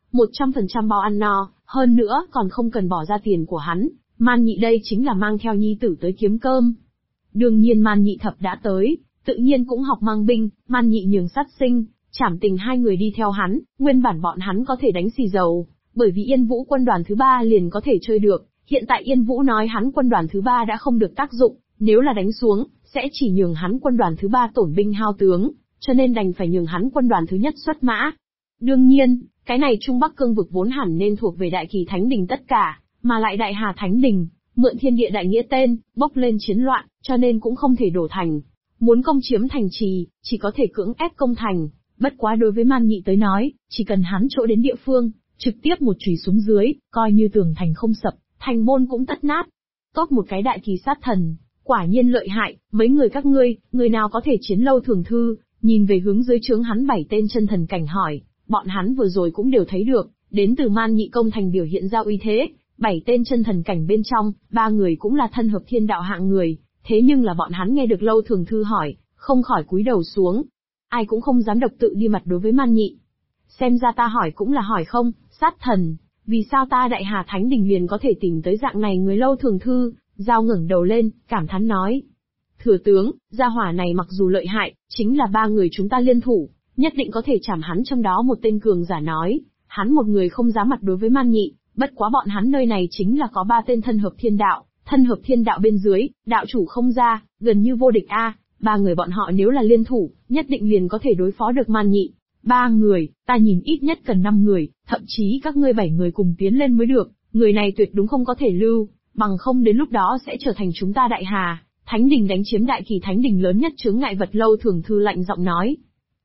100% bao ăn no, hơn nữa còn không cần bỏ ra tiền của hắn, Man Nhị đây chính là mang theo nhi tử tới kiếm cơm. Đương nhiên Man Nhị Thập đã tới, tự nhiên cũng học mang binh, Man Nhị nhường sát sinh, Trảm Tình hai người đi theo hắn, nguyên bản bọn hắn có thể đánh xì dầu, bởi vì Yên Vũ quân đoàn thứ 3 liền có thể chơi được, hiện tại Yên Vũ nói hắn quân đoàn thứ 3 đã không được tác dụng, nếu là đánh xuống, sẽ chỉ nhường hắn quân đoàn thứ 3 tổn binh hao tướng, cho nên đành phải nhường hắn quân đoàn thứ nhất xuất mã. Đương nhiên, cái này Trung Bắc cương vực vốn hẳn nên thuộc về Đại Kỳ Thánh Đình tất cả, mà lại Đại Hà Thánh Đình, mượn thiên địa đại nghĩa tên, bốc lên chiến loạn, cho nên cũng không thể đổ thành. Muốn công chiếm thành trì, chỉ có thể cưỡng ép công thành, bất quá đối với Man Nhị tới nói, chỉ cần hắn chỗ đến địa phương, trực tiếp một chùy xuống dưới, coi như tường thành không sập, thành môn cũng tất nát. Tốt một cái đại kỳ sát thần, quả nhiên lợi hại, mấy người các ngươi, người nào có thể chiến lâu thường thư, nhìn về hướng dưới trướng hắn 7 tên chân thần cảnh hỏi, bọn hắn vừa rồi cũng đều thấy được, đến từ Man Nhị công thành biểu hiện ra uy thế, 7 tên chân thần cảnh bên trong, 3 người cũng là thân hợp thiên đạo hạng người, thế nhưng là bọn hắn nghe được lâu thường thư hỏi, không khỏi cúi đầu xuống. Ai cũng không dám độc tự đi mặt đối với Man Nhị. Xem ra ta hỏi cũng là hỏi không, sát thần, vì sao ta Đại Hà Thánh Đình liền có thể tìm tới dạng này người lâu thường thư, Giao ngẩng đầu lên, cảm thán nói. Thừa tướng, gia hỏa này mặc dù lợi hại, chính là 3 người chúng ta liên thủ, nhất định có thể chảm hắn. Trong đó một tên cường giả nói, hắn một người không dám mặt đối với Man Nhị, bất quá bọn hắn nơi này chính là có 3 tên thân hợp thiên đạo bên dưới, đạo chủ không ra, gần như vô địch a. 3 người bọn họ nếu là liên thủ, nhất định liền có thể đối phó được Man Nhị. 3 người, ta nhìn ít nhất cần 5 người, thậm chí các ngươi 7 người cùng tiến lên mới được, người này tuyệt đúng không có thể lưu, bằng không đến lúc đó sẽ trở thành chúng ta Đại Hà Thánh Đình đánh chiếm Đại Kỳ Thánh Đình lớn nhất chướng ngại vật. Lâu thường thư lạnh giọng nói.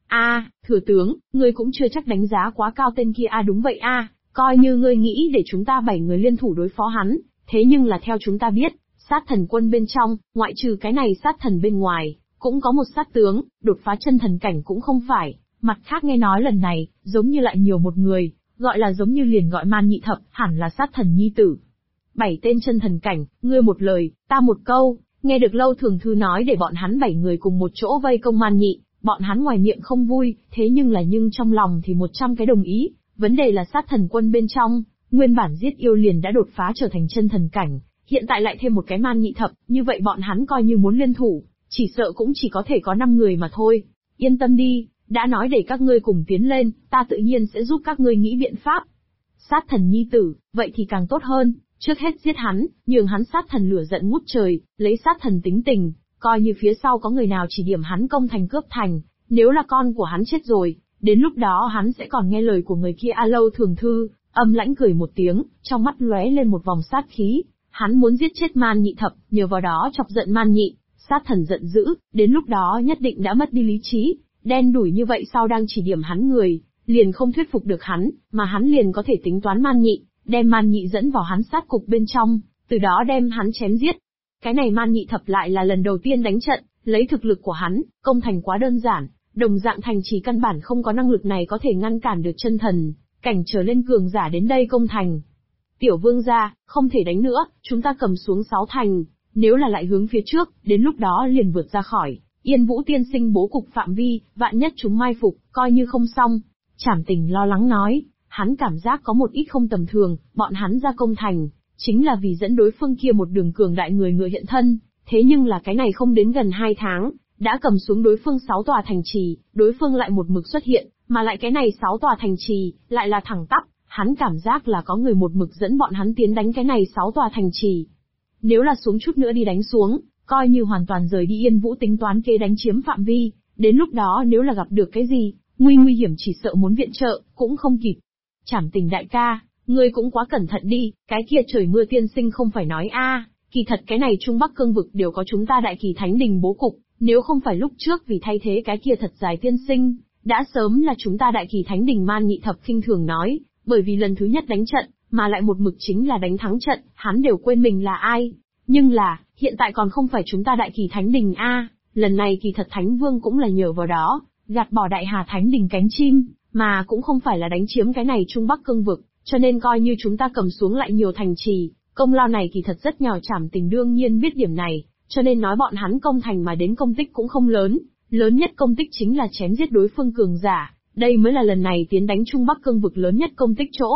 Thừa tướng, ngươi cũng chưa chắc đánh giá quá cao tên kia. Đúng vậy coi như ngươi nghĩ để chúng ta 7 người liên thủ đối phó hắn, thế nhưng là theo chúng ta biết, sát thần quân bên trong, ngoại trừ cái này sát thần bên ngoài, cũng có một sát tướng, đột phá chân thần cảnh cũng không phải. Mặt khác nghe nói lần này, giống như lại nhiều một người, gọi là giống như liền gọi Man Nhị Thập, hẳn là sát thần nhi tử. 7 tên chân thần cảnh, ngươi một lời, ta một câu, nghe được lâu thường thư nói để bọn hắn 7 người cùng một chỗ vây công Man Nhị, bọn hắn ngoài miệng không vui, thế nhưng trong lòng thì 100 cái đồng ý. Vấn đề là sát thần quân bên trong, nguyên bản giết yêu liền đã đột phá trở thành chân thần cảnh, hiện tại lại thêm một cái Man Nhị Thập, như vậy bọn hắn coi như muốn liên thủ, chỉ sợ cũng chỉ có thể có 5 người mà thôi. Yên tâm đi, đã nói để các ngươi cùng tiến lên, ta tự nhiên sẽ giúp các ngươi nghĩ biện pháp. Sát thần nhi tử, vậy thì càng tốt hơn, trước hết giết hắn, nhường hắn sát thần lửa giận ngút trời, lấy sát thần tính tình, coi như phía sau có người nào chỉ điểm hắn công thành cướp thành, nếu là con của hắn chết rồi, đến lúc đó hắn sẽ còn nghe lời của người kia. Lâu thường thư, âm lãnh cười một tiếng, trong mắt lóe lên một vòng sát khí, hắn muốn giết chết Man Nhị Thập, nhờ vào đó chọc giận Man Nhị, sát thần giận dữ, đến lúc đó nhất định đã mất đi lý trí, đen đủi như vậy sau đang chỉ điểm hắn người, liền không thuyết phục được hắn, mà hắn liền có thể tính toán Man Nhị, đem Man Nhị dẫn vào hắn sát cục bên trong, từ đó đem hắn chém giết. Cái này Man Nhị Thập lại là lần đầu tiên đánh trận, lấy thực lực của hắn, công thành quá đơn giản, đồng dạng thành trì căn bản không có năng lực này có thể ngăn cản được chân thần cảnh trở lên cường giả đến đây công thành. Tiểu vương gia, không thể đánh nữa, chúng ta cầm xuống 6 thành, nếu là lại hướng phía trước, đến lúc đó liền vượt ra khỏi Yên Vũ tiên sinh bố cục phạm vi, vạn nhất chúng mai phục, coi như không xong. Trảm Tình lo lắng nói, hắn cảm giác có một ít không tầm thường, bọn hắn ra công thành, chính là vì dẫn đối phương kia một đường cường đại người ngựa hiện thân, thế nhưng là cái này không đến gần 2 tháng, đã cầm xuống đối phương 6 tòa thành trì, đối phương lại một mực xuất hiện, mà lại cái này 6 tòa thành trì, lại là thẳng tắp, hắn cảm giác là có người một mực dẫn bọn hắn tiến đánh cái này 6 tòa thành trì. Nếu là xuống chút nữa đi đánh xuống, coi như hoàn toàn rời đi Yên Vũ tính toán kế đánh chiếm phạm vi, đến lúc đó nếu là gặp được cái gì, nguy hiểm chỉ sợ muốn viện trợ, cũng không kịp. Trảm Tình đại ca, ngươi cũng quá cẩn thận đi, cái kia trời mưa tiên sinh không phải nói kỳ thật cái này Trung Bắc cương vực đều có chúng ta Đại Kỳ Thánh Đình bố cục, nếu không phải lúc trước vì thay thế cái kia thật dài tiên sinh, đã sớm là chúng ta Đại Kỳ Thánh Đình. Man Nhị Thập khinh thường nói, bởi vì lần thứ nhất đánh trận, mà lại một mực chính là đánh thắng trận, hắn đều quên mình là ai. Nhưng là, hiện tại còn không phải chúng ta Đại Kỳ Thánh Đình lần này kỳ thật Thánh Vương cũng là nhờ vào đó, gạt bỏ Đại Hà Thánh Đình cánh chim, mà cũng không phải là đánh chiếm cái này Trung Bắc cương vực, cho nên coi như chúng ta cầm xuống lại nhiều thành trì, công lao này kỳ thật rất nhỏ. Trảm Tình đương nhiên biết điểm này, cho nên nói bọn hắn công thành mà đến công tích cũng không lớn, lớn nhất công tích chính là chém giết đối phương cường giả, Đây mới là lần này tiến đánh Trung Bắc Cương vực lớn nhất công tích chỗ.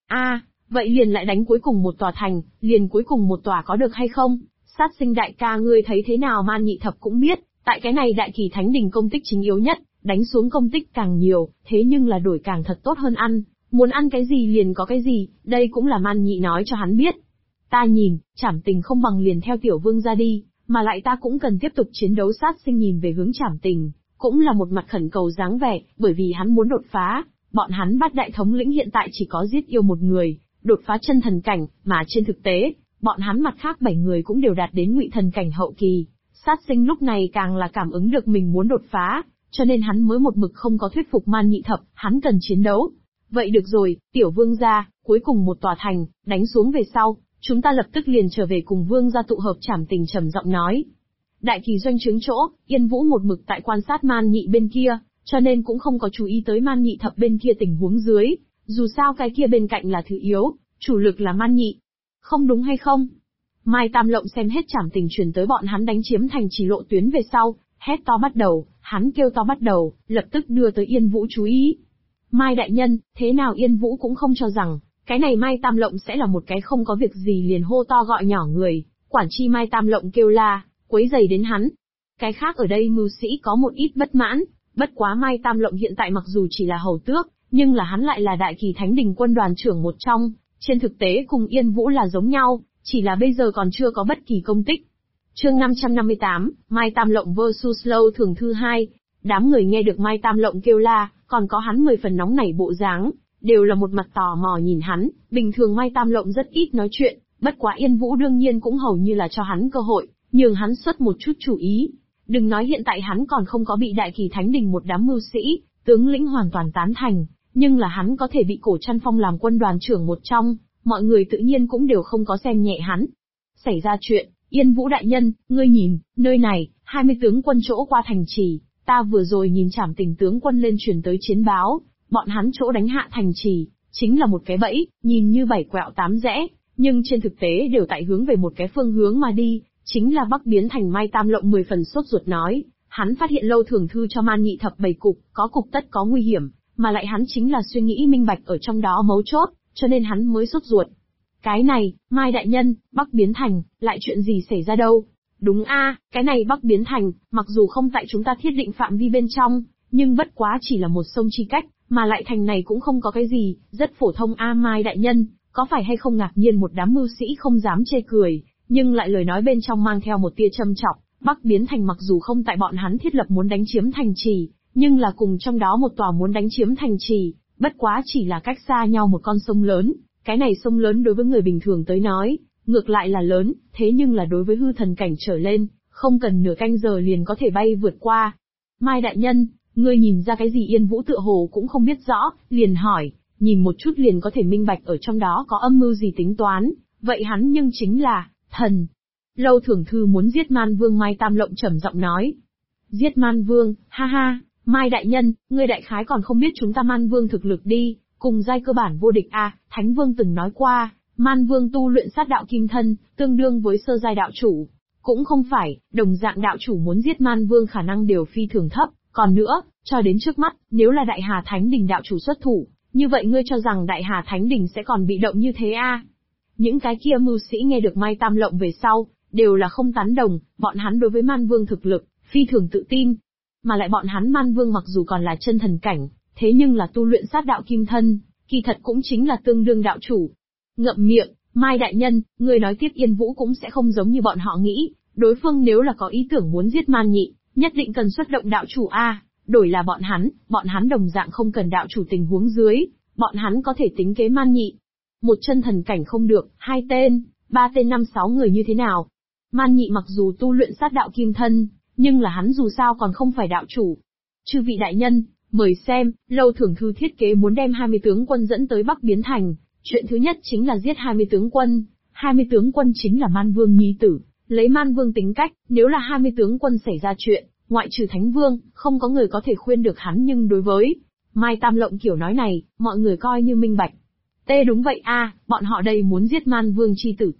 Vậy liền lại đánh cuối cùng một tòa thành, liền cuối cùng một tòa có được hay không? Sát sinh đại ca ngươi thấy thế nào? Man Nhị Thập cũng biết, tại cái này Đại Kỳ Thánh Đình công tích chính yếu nhất, đánh xuống công tích càng nhiều, thế nhưng là đổi càng thật tốt hơn ăn, muốn ăn cái gì liền có cái gì, đây cũng là Man Nhị nói cho hắn biết. Ta nhìn, Trảm Tình không bằng liền theo Tiểu Vương ra đi, mà lại ta cũng cần tiếp tục chiến đấu. Sát sinh nhìn về hướng Trảm Tình, cũng là một mặt khẩn cầu dáng vẻ, bởi vì hắn muốn đột phá, bọn hắn Bát Đại thống lĩnh hiện tại chỉ có giết yêu một người, đột phá chân thần cảnh, mà trên thực tế, bọn hắn mặt khác 7 người cũng đều đạt đến Ngụy thần cảnh hậu kỳ. Sát sinh lúc này càng là cảm ứng được mình muốn đột phá, cho nên hắn mới một mực không có thuyết phục Man Nhị Thập, hắn cần chiến đấu. Vậy được rồi, Tiểu Vương gia, cuối cùng một tòa thành, đánh xuống về sau, chúng ta lập tức liền trở về cùng Vương gia tụ hợp. Trảm Tình trầm giọng nói. Đại Kỳ doanh trướng chỗ, Yên Vũ một mực tại quan sát Man Nhị bên kia, cho nên cũng không có chú ý tới Man Nhị Thập bên kia tình huống dưới, dù sao cái kia bên cạnh là thứ yếu, chủ lực là Man Nhị. Không đúng hay không? Mai Tam Lộng xem hết Trảm Tình truyền tới bọn hắn đánh chiếm thành trì lộ tuyến về sau, hét to bắt đầu, hắn kêu to bắt đầu, lập tức đưa tới Yên Vũ chú ý. Mai đại nhân, thế nào? Yên Vũ cũng không cho rằng, cái này Mai Tam Lộng sẽ là một cái không có việc gì liền hô to gọi nhỏ người, quản chi Mai Tam Lộng kêu la, quấy rầy đến hắn. Cái khác ở đây mưu sĩ có một ít bất mãn, bất quá Mai Tam Lộng hiện tại mặc dù chỉ là hầu tước, nhưng là hắn lại là Đại Kỳ Thánh Đình quân đoàn trưởng một trong, trên thực tế cùng Yên Vũ là giống nhau, chỉ là bây giờ còn chưa có bất kỳ công tích. Chương 558, Mai Tam Lộng vs Lâu Thường Thư 2. Đám người nghe được Mai Tam Lộng kêu la, còn có hắn 10 phần nóng nảy bộ dáng, đều là một mặt tò mò nhìn hắn. Bình thường Mai Tam Lộng rất ít nói chuyện, bất quá Yên Vũ đương nhiên cũng hầu như là cho hắn cơ hội, nhường hắn xuất một chút chủ ý. Đừng nói hiện tại hắn còn không có bị Đại Kỳ Thánh Đình một đám mưu sĩ, tướng lĩnh hoàn toàn tán thành, nhưng là hắn có thể bị Cổ Trăn phong làm quân đoàn trưởng một trong, mọi người tự nhiên cũng đều không có xem nhẹ hắn. Xảy ra chuyện, Yên Vũ đại nhân, ngươi nhìn, nơi này, 20 tướng quân chỗ qua thành trì, ta vừa rồi nhìn Trảm Tình tướng quân lên truyền tới chiến báo, bọn hắn chỗ đánh hạ thành trì, chính là một cái bẫy, nhìn như 7 quẹo 8 rẽ, nhưng trên thực tế đều tại hướng về một cái phương hướng mà đi, chính là Bắc biến thành. Mai Tam Lộng 10 phần sốt ruột nói, hắn phát hiện Lâu Thường Thư cho Man Nhị Thập bày cục, có cục tất có nguy hiểm, mà lại hắn chính là suy nghĩ minh bạch ở trong đó mấu chốt, cho nên hắn mới sốt ruột. Cái này, Mai đại nhân, Bắc biến thành, lại chuyện gì xảy ra đâu? Đúng cái này Bắc biến thành, mặc dù không tại chúng ta thiết định phạm vi bên trong, nhưng bất quá chỉ là một sông chi cách, mà lại thành này cũng không có cái gì, rất phổ thông. Mai đại nhân, có phải hay không ngạc nhiên? Một đám mưu sĩ không dám chê cười, nhưng lại lời nói bên trong mang theo một tia châm chọc. Bắc biến thành mặc dù không tại bọn hắn thiết lập muốn đánh chiếm thành trì, nhưng là cùng trong đó một tòa muốn đánh chiếm thành trì, bất quá chỉ là cách xa nhau một con sông lớn. Cái này sông lớn đối với người bình thường tới nói, ngược lại là lớn, thế nhưng là đối với hư thần cảnh trở lên, không cần nửa canh giờ liền có thể bay vượt qua. Mai đại nhân, ngươi nhìn ra cái gì? Yên Vũ tựa hồ cũng không biết rõ, liền hỏi, nhìn một chút liền có thể minh bạch ở trong đó có âm mưu gì tính toán, vậy hắn nhưng chính là thần. Lâu Thường Thư muốn giết Man Vương. Mai Tam Lộng trầm giọng nói. Giết Man Vương? Ha ha, Mai đại nhân, ngươi đại khái còn không biết chúng ta Man Vương thực lực đi, cùng giai cơ bản vô địch. Thánh Vương từng nói qua, Man Vương tu luyện sát đạo kim thân, tương đương với sơ giai đạo chủ. Cũng không phải, đồng dạng đạo chủ muốn giết Man Vương khả năng đều phi thường thấp, còn nữa, cho đến trước mắt, nếu là Đại Hà Thánh Đình đạo chủ xuất thủ, như vậy ngươi cho rằng Đại Hà Thánh Đình sẽ còn bị động như thế Những cái kia mưu sĩ nghe được Mai Tam Lộng về sau, đều là không tán đồng, bọn hắn đối với Man Vương thực lực, phi thường tự tin. Mà lại bọn hắn Man Vương mặc dù còn là chân thần cảnh, thế nhưng là tu luyện sát đạo kim thân, kỳ thật cũng chính là tương đương đạo chủ. Ngậm miệng, Mai đại nhân, người nói tiếp. Yên Vũ cũng sẽ không giống như bọn họ nghĩ, đối phương nếu là có ý tưởng muốn giết Man Nhị, nhất định cần xuất động đạo chủ đổi là bọn hắn đồng dạng không cần đạo chủ tình huống dưới, bọn hắn có thể tính kế Man Nhị. Một chân thần cảnh không được, 2 tên, 3 tên 5, 6 người như thế nào? Man Nhị mặc dù tu luyện sát đạo kim thân, nhưng là hắn dù sao còn không phải đạo chủ. Chư vị đại nhân, mời xem, Lâu Thường Thư thiết kế muốn đem 20 tướng quân dẫn tới Bắc biến thành. Chuyện thứ nhất chính là giết 20 tướng quân. 20 tướng quân chính là Man Vương nhi tử. Lấy Man Vương tính cách, nếu là 20 tướng quân xảy ra chuyện, ngoại trừ Thánh Vương, không có người có thể khuyên được hắn. Nhưng đối với Mai Tam Lộng kiểu nói này, mọi người coi như minh bạch. Đúng vậy bọn họ đây muốn giết Man Vương chi tử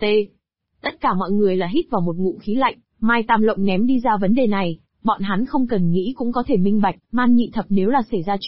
Tất cả mọi người là hít vào một ngụm khí lạnh. Mai Tam Lộng ném đi ra vấn đề này, bọn hắn không cần nghĩ cũng có thể minh bạch. Man Nhị Thập nếu là xảy ra chuyện,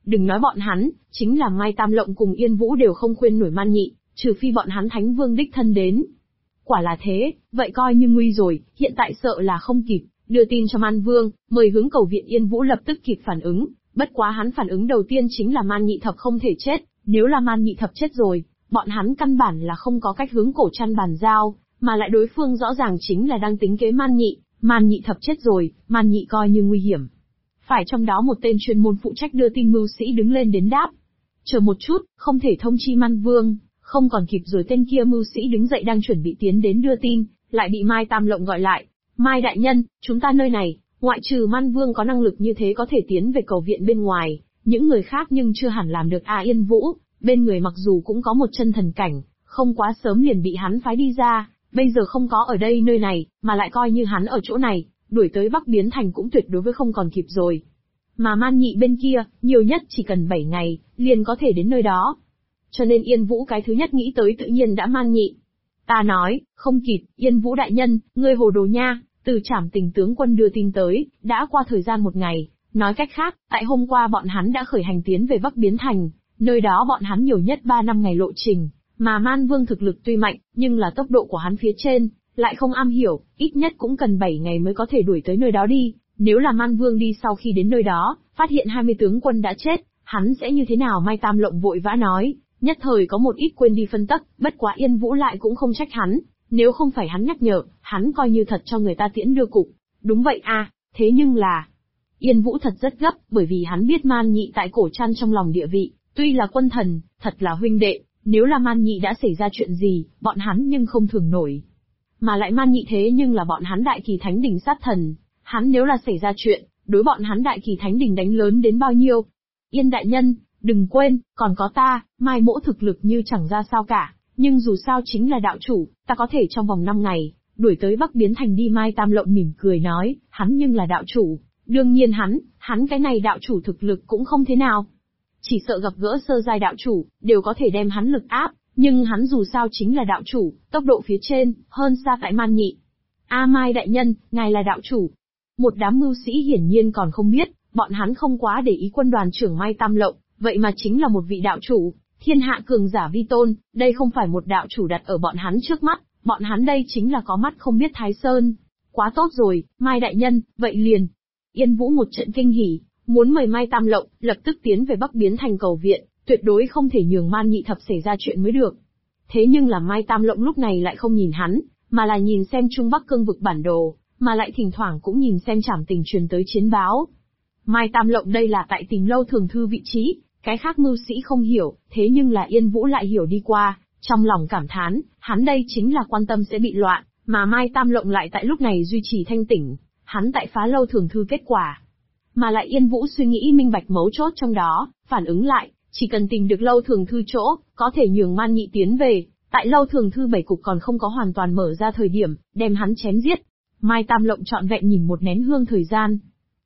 Đừng nói bọn hắn, chính là Mai Tam Lộng cùng Yên Vũ đều không khuyên nổi Man Nhị, trừ phi bọn hắn Thánh Vương đích thân đến. Quả là thế, vậy coi như nguy rồi, hiện tại sợ là không kịp, đưa tin cho Man Vương, mời hướng cầu viện. Yên Vũ lập tức kịp phản ứng, bất quá hắn phản ứng đầu tiên chính là Man Nhị Thập không thể chết, nếu là Man Nhị Thập chết rồi, bọn hắn căn bản là không có cách hướng Cổ Trăn bàn giao, mà lại đối phương rõ ràng chính là đang tính kế Man Nhị, Man Nhị Thập chết rồi, Man Nhị coi như nguy hiểm. Phải trong đó một tên chuyên môn phụ trách đưa tin mưu sĩ đứng lên đến đáp. Chờ một chút, không thể thông chi Man Vương, không còn kịp rồi. Tên kia mưu sĩ đứng dậy đang chuẩn bị tiến đến đưa tin, lại bị Mai Tam Lộng gọi lại. Mai đại nhân, chúng ta nơi này, ngoại trừ Man Vương có năng lực như thế có thể tiến về cầu viện bên ngoài, những người khác nhưng chưa hẳn làm được. Yên Vũ, bên người mặc dù cũng có một chân thần cảnh, không quá sớm liền bị hắn phái đi ra, bây giờ không có ở đây nơi này, mà lại coi như hắn ở chỗ này, đuổi tới Bắc Biến Thành cũng tuyệt đối với không còn kịp rồi. Mà Man Nhị bên kia, nhiều nhất chỉ cần 7 ngày, liền có thể đến nơi đó. Cho nên Yên Vũ cái thứ nhất nghĩ tới tự nhiên đã Man Nhị. Ta nói, không kịp, Yên Vũ đại nhân, ngươi hồ đồ nha, từ Trảm Tình tướng quân đưa tin tới, đã qua thời gian 1 ngày, nói cách khác, tại hôm qua bọn hắn đã khởi hành tiến về Bắc Biến Thành, nơi đó bọn hắn nhiều nhất 3-5 ngày lộ trình, mà Man Vương thực lực tuy mạnh, nhưng là tốc độ của hắn phía trên, lại không am hiểu, ít nhất cũng cần 7 ngày mới có thể đuổi tới nơi đó đi. Nếu là Man Vương đi sau khi đến nơi đó, phát hiện 20 tướng quân đã chết, hắn sẽ như thế nào? Mai Tam Lộng vội vã nói, nhất thời có một ít quên đi phân tắc, bất quá Yên Vũ lại cũng không trách hắn, nếu không phải hắn nhắc nhở, hắn coi như thật cho người ta tiễn đưa cục. Đúng vậy thế nhưng là... Yên Vũ thật rất gấp, bởi vì hắn biết Man Nhị tại Cổ Trăn trong lòng địa vị, tuy là quân thần, thật là huynh đệ, nếu là Man Nhị đã xảy ra chuyện gì, bọn hắn nhưng không thường nổi. Mà lại Man Nhị thế nhưng là bọn hắn Đại Kỳ Thánh Đình sát thần, hắn nếu là xảy ra chuyện, đối bọn hắn Đại Kỳ Thánh Đình đánh lớn đến bao nhiêu. Yên đại nhân, đừng quên, còn có ta, Mai Mỗ thực lực như chẳng ra sao cả, nhưng dù sao chính là đạo chủ, ta có thể trong vòng 5 ngày, đuổi tới Bắc Biến Thành đi. Mai Tam Lộng mỉm cười nói, hắn nhưng là đạo chủ, đương nhiên hắn cái này đạo chủ thực lực cũng không thế nào. Chỉ sợ gặp gỡ sơ giai đạo chủ, đều có thể đem hắn lực áp, nhưng hắn dù sao chính là đạo chủ, tốc độ phía trên, hơn xa tại Man Nhị. Mai đại nhân, ngài là đạo chủ. Một đám mưu sĩ hiển nhiên còn không biết, bọn hắn không quá để ý quân đoàn trưởng Mai Tam Lộng, vậy mà chính là một vị đạo chủ, thiên hạ cường giả vi tôn, đây không phải một đạo chủ đặt ở bọn hắn trước mắt, bọn hắn đây chính là có mắt không biết Thái Sơn. Quá tốt rồi, Mai đại nhân, vậy liền. Yên Vũ một trận kinh hỉ, muốn mời Mai Tam Lộng lập tức tiến về Bắc Biến Thành cầu viện, tuyệt đối không thể nhường Man Nhị Thập xảy ra chuyện mới được. Thế nhưng là Mai Tam Lộng lúc này lại không nhìn hắn, mà là nhìn xem Trung Bắc cương vực bản đồ, mà lại thỉnh thoảng cũng nhìn xem Trảm Tình truyền tới chiến báo. Mai Tam Lộng đây là tại Tình Lâu thường thư vị trí, cái khác mưu sĩ không hiểu, thế nhưng là Yên Vũ lại hiểu đi qua, trong lòng cảm thán, hắn đây chính là quan tâm sẽ bị loạn, mà Mai Tam Lộng lại tại lúc này duy trì thanh tỉnh, hắn tại phá Lâu thường thư kết quả. Mà lại Yên Vũ suy nghĩ minh bạch mấu chốt trong đó, phản ứng lại, chỉ cần tìm được Lâu thường thư chỗ, có thể nhường Man Nhị tiến về, tại Lâu thường thư 7 cục còn không có hoàn toàn mở ra thời điểm, đem hắn chém giết. Mai Tam Lộng trọn vẹn nhìn một nén hương thời gian.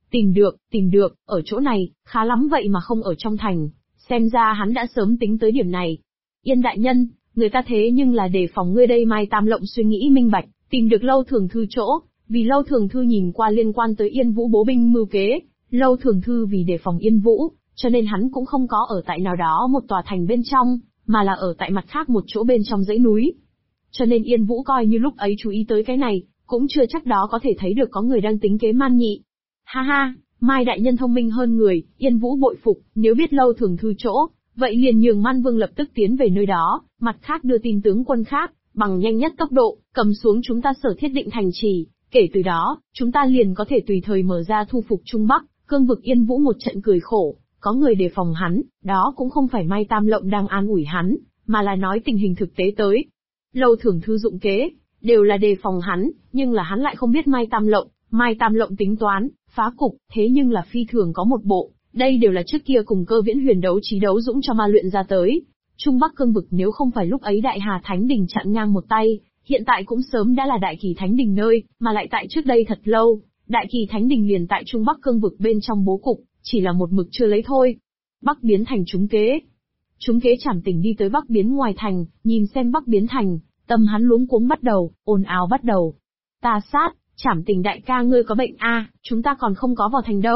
Tìm được, ở chỗ này, khá lắm vậy mà không ở trong thành, xem ra hắn đã sớm tính tới điểm này. Yên đại nhân, người ta thế nhưng là đề phòng ngươi đây. Mai Tam Lộng suy nghĩ minh bạch, tìm được Lâu thường thư chỗ, vì Lâu thường thư nhìn qua liên quan tới Yên Vũ bố binh mưu kế, Lâu thường thư vì đề phòng Yên Vũ, cho nên hắn cũng không có ở tại nào đó một tòa thành bên trong, mà là ở tại mặt khác một chỗ bên trong dãy núi. Cho nên Yên Vũ coi như lúc ấy chú ý tới cái này, cũng chưa chắc đó có thể thấy được có người đang tính kế Man Nhị. Ha ha, Mai đại nhân thông minh hơn người, Yên Vũ bội phục, nếu biết Lâu thường thư chỗ, vậy liền nhường Man Vương lập tức tiến về nơi đó, mặt khác đưa tin tướng quân khác, bằng nhanh nhất tốc độ, cầm xuống chúng ta Sở Thiết Định thành trì, kể từ đó, chúng ta liền có thể tùy thời mở ra thu phục Trung Bắc, cương vực. Yên Vũ một trận cười khổ, có người đề phòng hắn, đó cũng không phải Mai Tam Lộng đang an ủi hắn, mà là nói tình hình thực tế tới. Lâu thường thư dụng kế, đều là đề phòng hắn, nhưng là hắn lại không biết Mai Tam Lộng tính toán, phá cục, thế nhưng là phi thường có một bộ, đây đều là trước kia cùng Cơ Viễn Huyền đấu trí đấu dũng cho ma luyện ra tới. Trung Bắc cương vực nếu không phải lúc ấy Đại Hà Thánh Đình chặn ngang một tay, hiện tại cũng sớm đã là Đại Kỳ Thánh Đình nơi, mà lại tại trước đây thật lâu, Đại Kỳ Thánh Đình liền tại Trung Bắc cương vực bên trong bố cục, chỉ là một mực chưa lấy thôi. Bắc Biến Thành trúng kế. Trúng kế Trảm Tình đi tới Bắc Biến ngoài thành, nhìn xem Bắc Biến Thành, tâm hắn luống cuống bắt đầu, ồn ào bắt đầu. Ta sát, Trảm Tình đại ca ngươi có bệnh chúng ta còn không có vào thành đâu,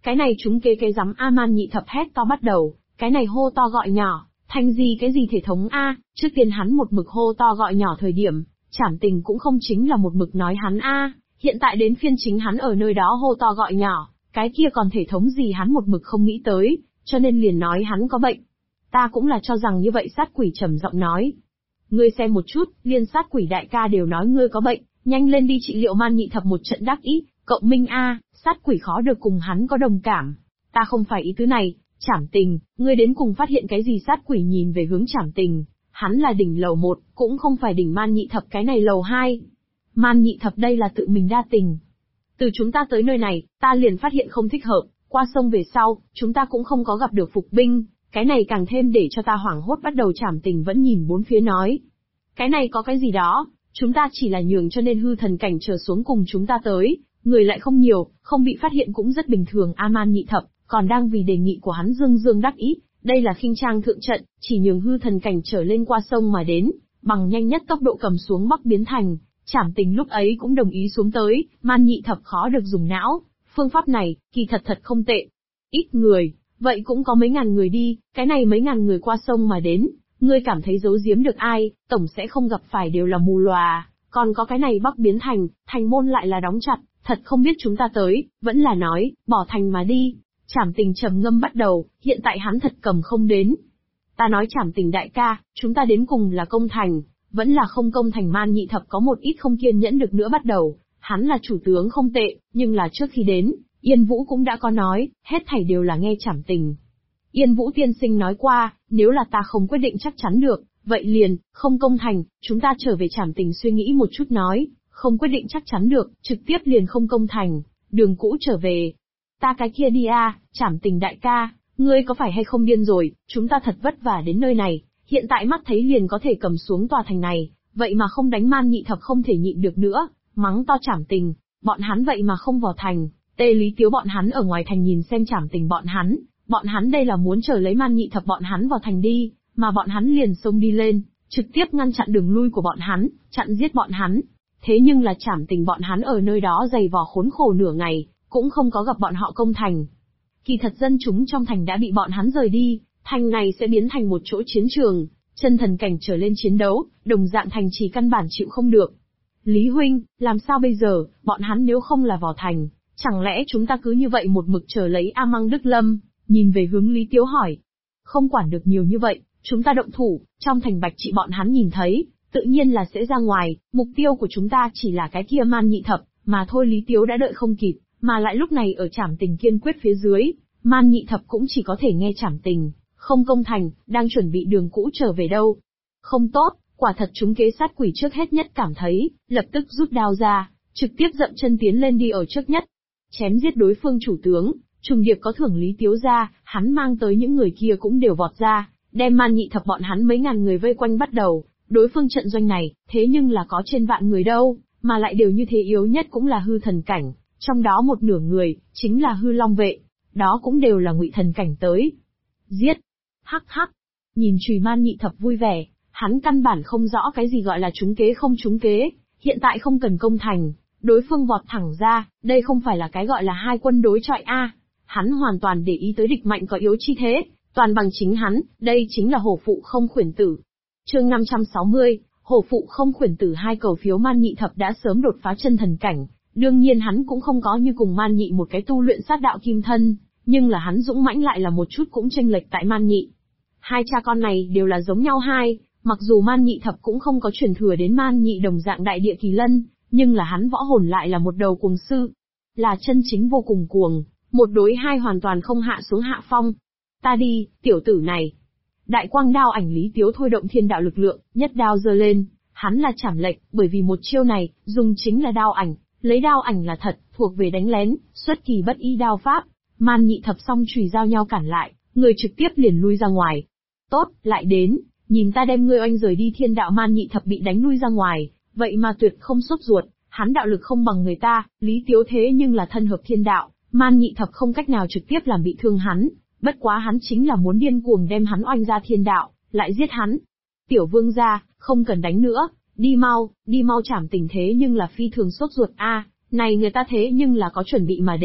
Cái này chúng kế cái rắm A. Man Nhị Thập hét to bắt đầu, cái này hô to gọi nhỏ, thành gì cái gì thể thống A. Trước tiên hắn một mực hô to gọi nhỏ thời điểm, Trảm Tình cũng không chính là một mực nói hắn A. Hiện tại đến phiên chính hắn ở nơi đó hô to gọi nhỏ, cái kia còn thể thống gì hắn một mực không nghĩ tới, cho nên liền nói hắn có bệnh. Ta cũng là cho rằng như vậy. Sát quỷ trầm giọng nói. Ngươi xem một chút, liên sát quỷ đại ca đều nói ngươi có bệnh, nhanh lên đi trị liệu. Man Nhị Thập một trận đắc ý, cộng minh A. Sát quỷ khó được cùng hắn có đồng cảm. Ta không phải ý tứ này, Trảm Tình, ngươi đến cùng phát hiện cái gì? Sát quỷ nhìn về hướng Trảm Tình, hắn là đỉnh lầu 1, cũng không phải đỉnh Man Nhị Thập cái này lầu 2. Man Nhị Thập đây là tự mình đa tình. Từ chúng ta tới nơi này, ta liền phát hiện không thích hợp, qua sông về sau, chúng ta cũng không có gặp được phục binh, cái này càng thêm để cho ta hoảng hốt. Bắt đầu Trảm Tình vẫn nhìn bốn phía nói. Cái này có cái gì đó, chúng ta chỉ là nhường cho nên hư thần cảnh trở xuống cùng chúng ta tới, người lại không nhiều, không bị phát hiện cũng rất bình thường. Man Nhị Thập còn đang vì đề nghị của hắn dương dương đắc ý, đây là khinh trang thượng trận, chỉ nhường hư thần cảnh trở lên qua sông mà đến, bằng nhanh nhất tốc độ cầm xuống Bắc Biến Thành. Trảm Tình lúc ấy cũng đồng ý xuống tới. Man Nhị Thập khó được dùng não, phương pháp này, kỳ thật không tệ. Ít người, vậy cũng có mấy ngàn người đi, cái này mấy ngàn người qua sông mà đến, ngươi cảm thấy giấu giếm được ai, tổng sẽ không gặp phải đều là mù lòa, còn có cái này Bắc Biến Thành, thành môn lại là đóng chặt, thật không biết chúng ta tới, vẫn là nói, bỏ thành mà đi. Trảm Tình trầm ngâm bắt đầu, hiện tại hắn thật cầm không đến. Ta nói Trảm Tình đại ca, chúng ta đến cùng là công thành, vẫn là không công thành? Man Nhị Thập có một ít không kiên nhẫn được nữa bắt đầu, hắn là chủ tướng không tệ, nhưng là trước khi đến, Yên Vũ cũng đã có nói, hết thảy đều là nghe Trảm Tình. Yên Vũ tiên sinh nói qua, nếu là ta không quyết định chắc chắn được, vậy liền, không công thành. Chúng ta trở về. Trảm Tình suy nghĩ một chút nói, không quyết định chắc chắn được, trực tiếp liền không công thành, đường cũ trở về. Ta cái kia đi a. Trảm Tình đại ca, ngươi có phải hay không điên rồi, chúng ta thật vất vả đến nơi này, hiện tại mắt thấy liền có thể cầm xuống tòa thành này, vậy mà không đánh? Man Nhị Thập không thể nhịn được nữa, mắng to Trảm Tình, bọn hắn vậy mà không vào thành. Tê Lý Tiếu bọn hắn ở ngoài thành nhìn xem Trảm Tình bọn hắn đây là muốn chờ lấy Man Nhị Thập bọn hắn vào thành đi, mà bọn hắn liền xông đi lên, trực tiếp ngăn chặn đường lui của bọn hắn, chặn giết bọn hắn. Thế nhưng là Trảm Tình bọn hắn ở nơi đó dày vò khốn khổ nửa ngày, cũng không có gặp bọn họ công thành. Kỳ thật dân chúng trong thành đã bị bọn hắn rời đi, thành này sẽ biến thành một chỗ chiến trường, chân thần cảnh trở lên chiến đấu, đồng dạng thành trì căn bản chịu không được. Lý huynh, làm sao bây giờ, bọn hắn nếu không là vào thành, chẳng lẽ chúng ta cứ như vậy một mực chờ lấy A Măng Đức Lâm? Nhìn về hướng Lý Tiếu hỏi. Không quản được nhiều như vậy, chúng ta động thủ, trong thành Bạch Trị bọn hắn nhìn thấy, tự nhiên là sẽ ra ngoài, mục tiêu của chúng ta chỉ là cái kia Man Nhị Thập, mà thôi. Lý Tiếu đã đợi không kịp, mà lại lúc này ở Trảm Tình kiên quyết phía dưới, Man Nhị Thập cũng chỉ có thể nghe Trảm Tình, không công thành, đang chuẩn bị đường cũ trở về đâu. Không tốt, quả thật chúng kế. Sát quỷ trước hết nhất cảm thấy, lập tức rút đao ra, trực tiếp dậm chân tiến lên đi ở trước nhất. Chém giết đối phương chủ tướng, trùng điệp có thưởng. Lý Tiếu ra, hắn mang tới những người kia cũng đều vọt ra, đem Man Nhị Thập bọn hắn mấy ngàn người vây quanh bắt đầu. Đối phương trận doanh này, thế nhưng là có trên vạn người đâu, mà lại đều như thế, yếu nhất cũng là hư thần cảnh, trong đó một nửa người, chính là hư long vệ, đó cũng đều là ngụy thần cảnh tới. Giết! Hắc hắc! Nhìn chùy Man Nhị Thập vui vẻ, hắn căn bản không rõ cái gì gọi là trúng kế không trúng kế, hiện tại không cần công thành, đối phương vọt thẳng ra, đây không phải là cái gọi là hai quân đối chọi a. Hắn hoàn toàn để ý tới địch mạnh có yếu chi thế, toàn bằng chính hắn, đây chính là hổ phụ không khuyển tử. Chương 560, hổ phụ không khuyển tử. 2 cầu phiếu. Man Nhị Thập đã sớm đột phá chân thần cảnh, đương nhiên hắn cũng không có như cùng Man Nhị một cái tu luyện sát đạo kim thân, nhưng là hắn dũng mãnh lại là một chút cũng chênh lệch tại Man Nhị. Hai cha con này đều là giống nhau hai, mặc dù Man Nhị Thập cũng không có truyền thừa đến Man Nhị đồng dạng đại địa kỳ lân, nhưng là hắn võ hồn lại là một đầu cuồng sư, là chân chính vô cùng cuồng, một đối hai hoàn toàn không hạ xuống hạ phong. Ta đi, tiểu tử này. Đại quang đao ảnh. Lý Tiếu thôi động thiên đạo lực lượng, nhất đao giơ lên, hắn là chảm lệch, bởi vì một chiêu này, dùng chính là đao ảnh, lấy đao ảnh là thật, thuộc về đánh lén, xuất kỳ bất ý đao pháp. Man Nhị Thập song chùy giao nhau cản lại, người trực tiếp liền lui ra ngoài. Tốt, lại đến, nhìn ta đem ngươi oanh rời đi. Thiên đạo. Man Nhị Thập bị đánh lui ra ngoài, vậy mà tuyệt không sốt ruột, hắn đạo lực không bằng người ta, Lý Tiếu thế nhưng là thân hợp thiên đạo, Man Nhị Thập không cách nào trực tiếp làm bị thương hắn, bất quá hắn chính là muốn điên cuồng đem hắn oanh ra thiên đạo, lại giết hắn. Tiểu vương gia, không cần đánh nữa, đi mau. Trảm Tình thế nhưng là phi thường sốt ruột a, này người ta thế nhưng là có chuẩn bị mà đến,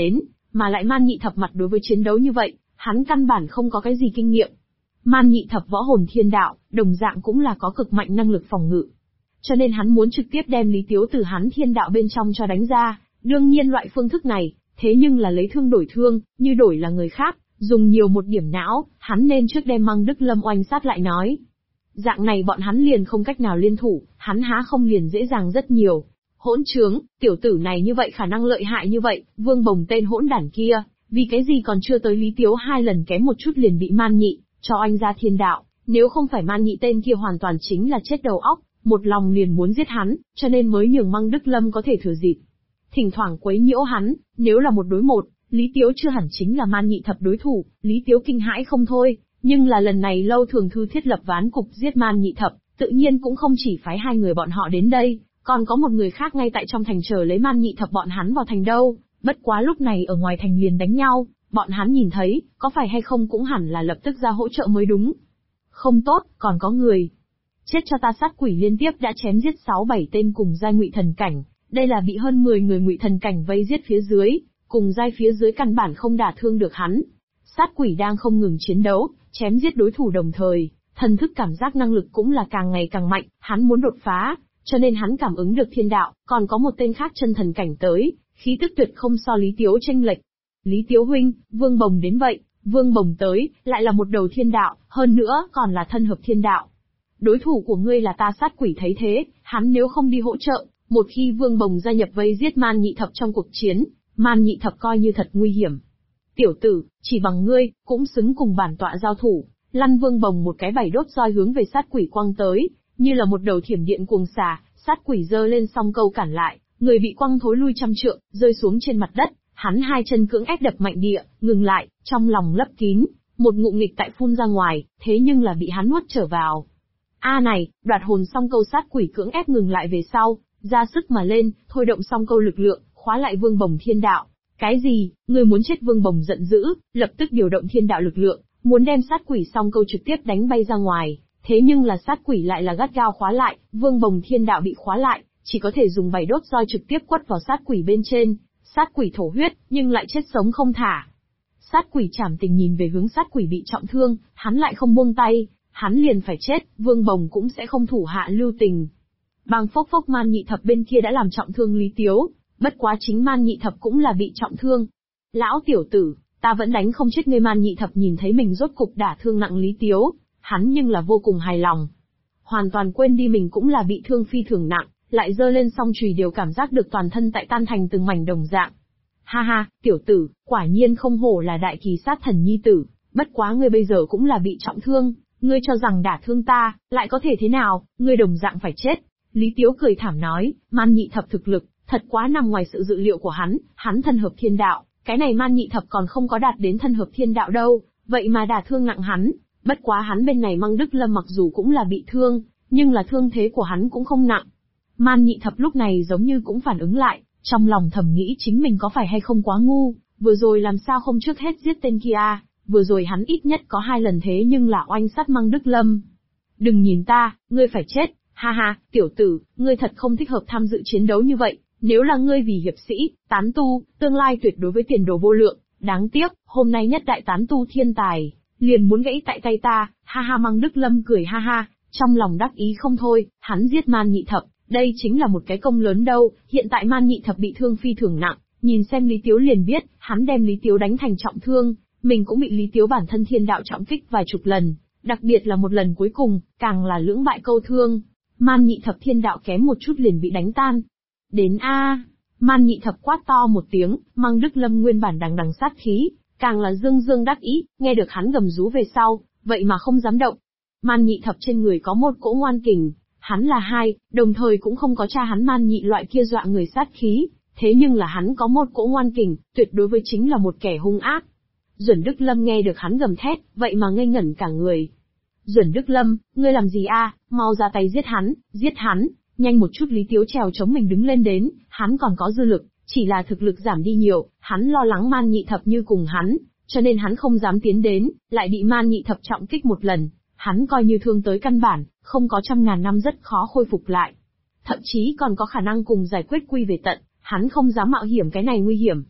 mà lại Man Nhị Thập mặt đối với chiến đấu như vậy, hắn căn bản không có cái gì kinh nghiệm. Man Nhị Thập võ hồn thiên đạo, đồng dạng cũng là có cực mạnh năng lực phòng ngự. Cho nên hắn muốn trực tiếp đem Lý Tiếu từ hắn thiên đạo bên trong cho đánh ra, đương nhiên loại phương thức này, thế nhưng là lấy thương đổi thương, như đổi là người khác, dùng nhiều một điểm não, hắn nên trước đem Măng Đức Lâm oanh sát lại nói. Dạng này bọn hắn liền không cách nào liên thủ, hắn há không liền dễ dàng rất nhiều. Hỗn trướng, tiểu tử này như vậy khả năng lợi hại như vậy, Vương Bồng tên hỗn đản kia, vì cái gì còn chưa tới Lý Tiếu 2 lần kém một chút liền bị Man Nhị cho oanh ra thiên đạo, nếu không phải Man Nhị tên kia hoàn toàn chính là chết đầu óc, một lòng liền muốn giết hắn, cho nên mới nhường Măng Đức Lâm có thể thừa dịp. Thỉnh thoảng quấy nhiễu hắn, nếu là một đối một, Lý Tiếu chưa hẳn chính là Man Nhị Thập đối thủ, Lý Tiếu kinh hãi không thôi, nhưng là lần này Lâu Thường Thư thiết lập ván cục giết Man Nhị Thập, tự nhiên cũng không chỉ phái hai người bọn họ đến đây, còn có một người khác ngay tại trong thành chờ lấy Man Nhị Thập bọn hắn vào thành đâu, bất quá lúc này ở ngoài thành liền đánh nhau, bọn hắn nhìn thấy, có phải hay không cũng hẳn là lập tức ra hỗ trợ mới đúng. Không tốt, còn có người. Chết cho ta, sát quỷ liên tiếp đã chém giết 6-7 tên cùng giai ngụy thần cảnh, đây là bị hơn 10 người ngụy thần cảnh vây giết phía dưới, cùng giai phía dưới căn bản không đả thương được hắn. Sát quỷ đang không ngừng chiến đấu, chém giết đối thủ đồng thời, thần thức cảm giác năng lực cũng là càng ngày càng mạnh, hắn muốn đột phá, cho nên hắn cảm ứng được thiên đạo, còn có một tên khác chân thần cảnh tới, khí tức tuyệt không so Lý Tiếu chênh lệch. Lý Tiếu huynh, Vương Bồng đến vậy, Vương Bồng tới, lại là một đầu thiên đạo, hơn nữa còn là thân hợp thiên đạo. Đối thủ của ngươi là ta. Sát quỷ thấy thế, hắn nếu không đi hỗ trợ, một khi Vương Bồng gia nhập vây giết Man Nhị Thập trong cuộc chiến, Man Nhị Thập coi như thật nguy hiểm. Tiểu tử, chỉ bằng ngươi, cũng xứng cùng bản tọa giao thủ. Lăn Vương Bồng một cái bảy đốt roi hướng về sát quỷ quăng tới, như là một đầu thiểm điện cuồng xả, sát quỷ giơ lên song câu cản lại, người bị quăng thối lui trăm trượng, rơi xuống trên mặt đất, hắn hai chân cưỡng ép đập mạnh địa, ngừng lại, trong lòng lấp kín, một ngụm nghịch tại phun ra ngoài, thế nhưng là bị hắn nuốt trở vào. A này, đoạt hồn song câu sát quỷ cưỡng ép ngừng lại về sau, ra sức mà lên, thôi động song câu lực lượng, khóa lại Vương Bồng thiên đạo. Cái gì, người muốn chết? Vương Bồng giận dữ, lập tức điều động thiên đạo lực lượng, muốn đem sát quỷ song câu trực tiếp đánh bay ra ngoài, thế nhưng là sát quỷ lại là gắt gao khóa lại, Vương Bồng thiên đạo bị khóa lại, chỉ có thể dùng bảy đốt roi trực tiếp quất vào sát quỷ bên trên, sát quỷ thổ huyết, nhưng lại chết sống không thả. Sát quỷ Trảm Tình nhìn về hướng sát quỷ bị trọng thương, hắn lại không buông tay, hắn liền phải chết, Vương Bồng cũng sẽ không thủ hạ lưu tình. Bang phốc phốc, Man Nhị Thập bên kia đã làm trọng thương Lý Tiếu, bất quá chính Man Nhị Thập cũng là bị trọng thương. Lão tiểu tử, ta vẫn đánh không chết ngươi. Man Nhị Thập nhìn thấy mình rốt cục đả thương nặng Lý Tiếu, hắn nhưng là vô cùng hài lòng. Hoàn toàn quên đi mình cũng là bị thương phi thường nặng, lại giơ lên song chùy đều cảm giác được toàn thân tại tan thành từng mảnh đồng dạng. Ha ha, tiểu tử, quả nhiên không hổ là đại kỳ sát thần nhi tử, bất quá ngươi bây giờ cũng là bị trọng thương, ngươi cho rằng đả thương ta, lại có thể thế nào, ngươi đồng dạng phải chết. Lý Tiếu cười thảm nói, Man Nhị Thập thực lực, thật quá nằm ngoài sự dự liệu của hắn thân hợp thiên đạo, cái này Man Nhị Thập còn không có đạt đến thân hợp thiên đạo đâu, vậy mà đả thương nặng hắn, bất quá hắn bên này Măng Đức Lâm mặc dù cũng là bị thương, nhưng là thương thế của hắn cũng không nặng. Man Nhị Thập lúc này giống như cũng phản ứng lại, trong lòng thầm nghĩ chính mình có phải hay không quá ngu, vừa rồi làm sao không trước hết giết tên kia, vừa rồi hắn ít nhất có 2 lần thế nhưng là oanh sát Măng Đức Lâm. Đừng nhìn ta, ngươi phải chết, ha ha, tiểu tử, ngươi thật không thích hợp tham dự chiến đấu như vậy, nếu là ngươi vì hiệp sĩ, tán tu, tương lai tuyệt đối với tiền đồ vô lượng, đáng tiếc, hôm nay nhất đại tán tu thiên tài, liền muốn gãy tại tay ta, ha ha. Măng Đức Lâm cười ha ha, trong lòng đắc ý không thôi, hắn giết Man Nhị Thập, đây chính là một cái công lớn đâu, hiện tại Man Nhị Thập bị thương phi thường nặng, nhìn xem Lý Tiếu liền biết, hắn đem Lý Tiếu đánh thành trọng thương, mình cũng bị Lý Tiếu bản thân thiên đạo trọng kích vài chục lần, đặc biệt là một lần cuối cùng, càng là lưỡng bại câu thương. Man Nhị Thập thiên đạo kém một chút liền bị đánh tan. Đến a! Man Nhị Thập quát to một tiếng, Măng Đức Lâm nguyên bản đằng đằng sát khí, càng là dương dương đắc ý, nghe được hắn gầm rú về sau, vậy mà không dám động. Man Nhị Thập trên người có một cỗ ngoan kình, hắn là hai, đồng thời cũng không có cha hắn Man Nhị loại kia dọa người sát khí, thế nhưng là hắn có một cỗ ngoan kình, tuyệt đối với chính là một kẻ hung ác. Duẩn Đức Lâm nghe được hắn gầm thét, vậy mà ngây ngẩn cả người. Duẩn Đức Lâm, ngươi làm gì a? Mau ra tay giết hắn, nhanh một chút. Lý Tiếu trèo chống mình đứng lên đến, hắn còn có dư lực, chỉ là thực lực giảm đi nhiều, hắn lo lắng Man Nhị Thập như cùng hắn, cho nên hắn không dám tiến đến, lại bị Man Nhị Thập trọng kích một lần, hắn coi như thương tới căn bản, không có 100.000 năm rất khó khôi phục lại. Thậm chí còn có khả năng cùng giải quyết quy về tận, hắn không dám mạo hiểm cái này nguy hiểm.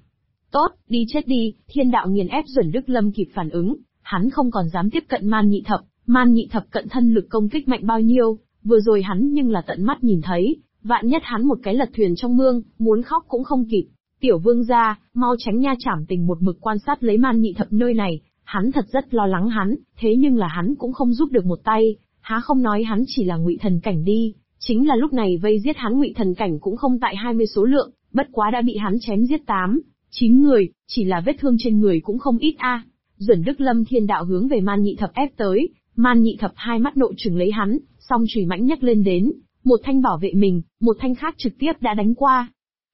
Tốt, đi chết đi, thiên đạo nghiền ép. Duẩn Đức Lâm kịp phản ứng, hắn không còn dám tiếp cận Man Nhị Thập. Man Nhị Thập cận thân lực công kích mạnh bao nhiêu, vừa rồi hắn nhưng là tận mắt nhìn thấy, vạn nhất hắn một cái lật thuyền trong mương, muốn khóc cũng không kịp. Tiểu vương gia, mau tránh nha. Trảm Tình một mực quan sát lấy Man Nhị Thập nơi này, hắn thật rất lo lắng hắn, thế nhưng là hắn cũng không giúp được một tay, há không nói hắn chỉ là ngụy thần cảnh đi, chính là lúc này vây giết hắn ngụy thần cảnh cũng không tại 20 số lượng, bất quá đã bị hắn chém giết 9 người, chỉ là vết thương trên người cũng không ít a. Duẩn Đức Lâm thiên đạo hướng về Man Nhị Thập ép tới, Man Nhị Thập hai mắt nội trừng lấy hắn, song chùy mãnh nhấc lên đến, một thanh bảo vệ mình, một thanh khác trực tiếp đã đánh qua.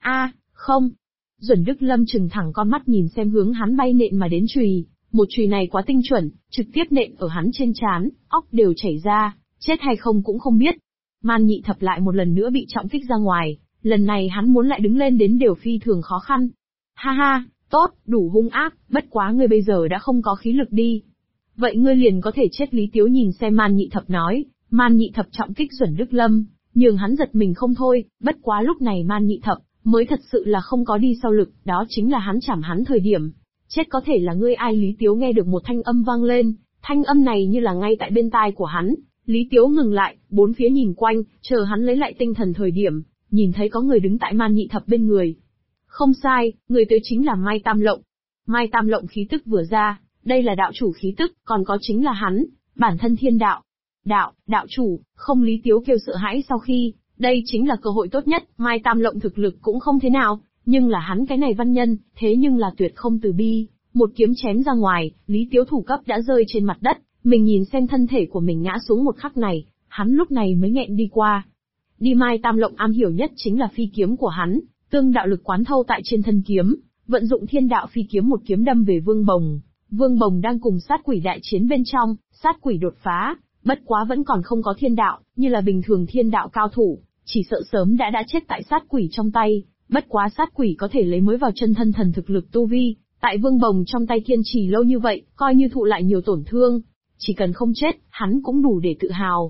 Không. Duẩn Đức Lâm trừng thẳng con mắt nhìn xem hướng hắn bay nện mà đến chùy, một chùy này quá tinh chuẩn, trực tiếp nện ở hắn trên trán, óc đều chảy ra, chết hay không cũng không biết. Man Nhị Thập lại một lần nữa bị trọng kích ra ngoài, lần này hắn muốn lại đứng lên đến đều phi thường khó khăn. Ha ha, tốt, đủ hung ác, bất quá ngươi bây giờ đã không có khí lực đi. Vậy ngươi liền có thể chết. Lý Tiếu nhìn xem Man Nhị Thập nói. Man Nhị Thập trọng kích Duẩn Đức Lâm, nhường hắn giật mình không thôi, bất quá lúc này Man Nhị Thập mới thật sự là không có đi sau lực, đó chính là hắn chảm hắn thời điểm. Chết có thể là ngươi ai? Lý Tiếu nghe được một thanh âm vang lên, thanh âm này như là ngay tại bên tai của hắn. Lý Tiếu ngừng lại, bốn phía nhìn quanh, chờ hắn lấy lại tinh thần thời điểm, nhìn thấy có người đứng tại Man Nhị Thập bên người. Không sai, người tới chính là Mai Tam Lộng. Mai Tam Lộng khí tức vừa ra, đây là đạo chủ khí tức, còn có chính là hắn, bản thân thiên đạo. Đạo chủ, không. Lý Tiếu kêu sợ hãi sau khi, đây chính là cơ hội tốt nhất. Mai Tam Lộng thực lực cũng không thế nào, nhưng là hắn cái này văn nhân, thế nhưng là tuyệt không từ bi, một kiếm chém ra ngoài, Lý Tiếu thủ cấp đã rơi trên mặt đất, mình nhìn xem thân thể của mình ngã xuống một khắc này, hắn lúc này mới nghẹn đi qua. Mai Tam Lộng am hiểu nhất chính là phi kiếm của hắn, tương đạo lực quán thâu tại trên thân kiếm, vận dụng thiên đạo phi kiếm một kiếm đâm về Vương Bồng. Vương Bồng đang cùng sát quỷ đại chiến bên trong, sát quỷ đột phá, bất quá vẫn còn không có thiên đạo, như là bình thường thiên đạo cao thủ, chỉ sợ sớm đã chết tại sát quỷ trong tay, bất quá sát quỷ có thể lấy mới vào chân thân thần thực lực tu vi, tại Vương Bồng trong tay kiên trì lâu như vậy, coi như thụ lại nhiều tổn thương, chỉ cần không chết, hắn cũng đủ để tự hào.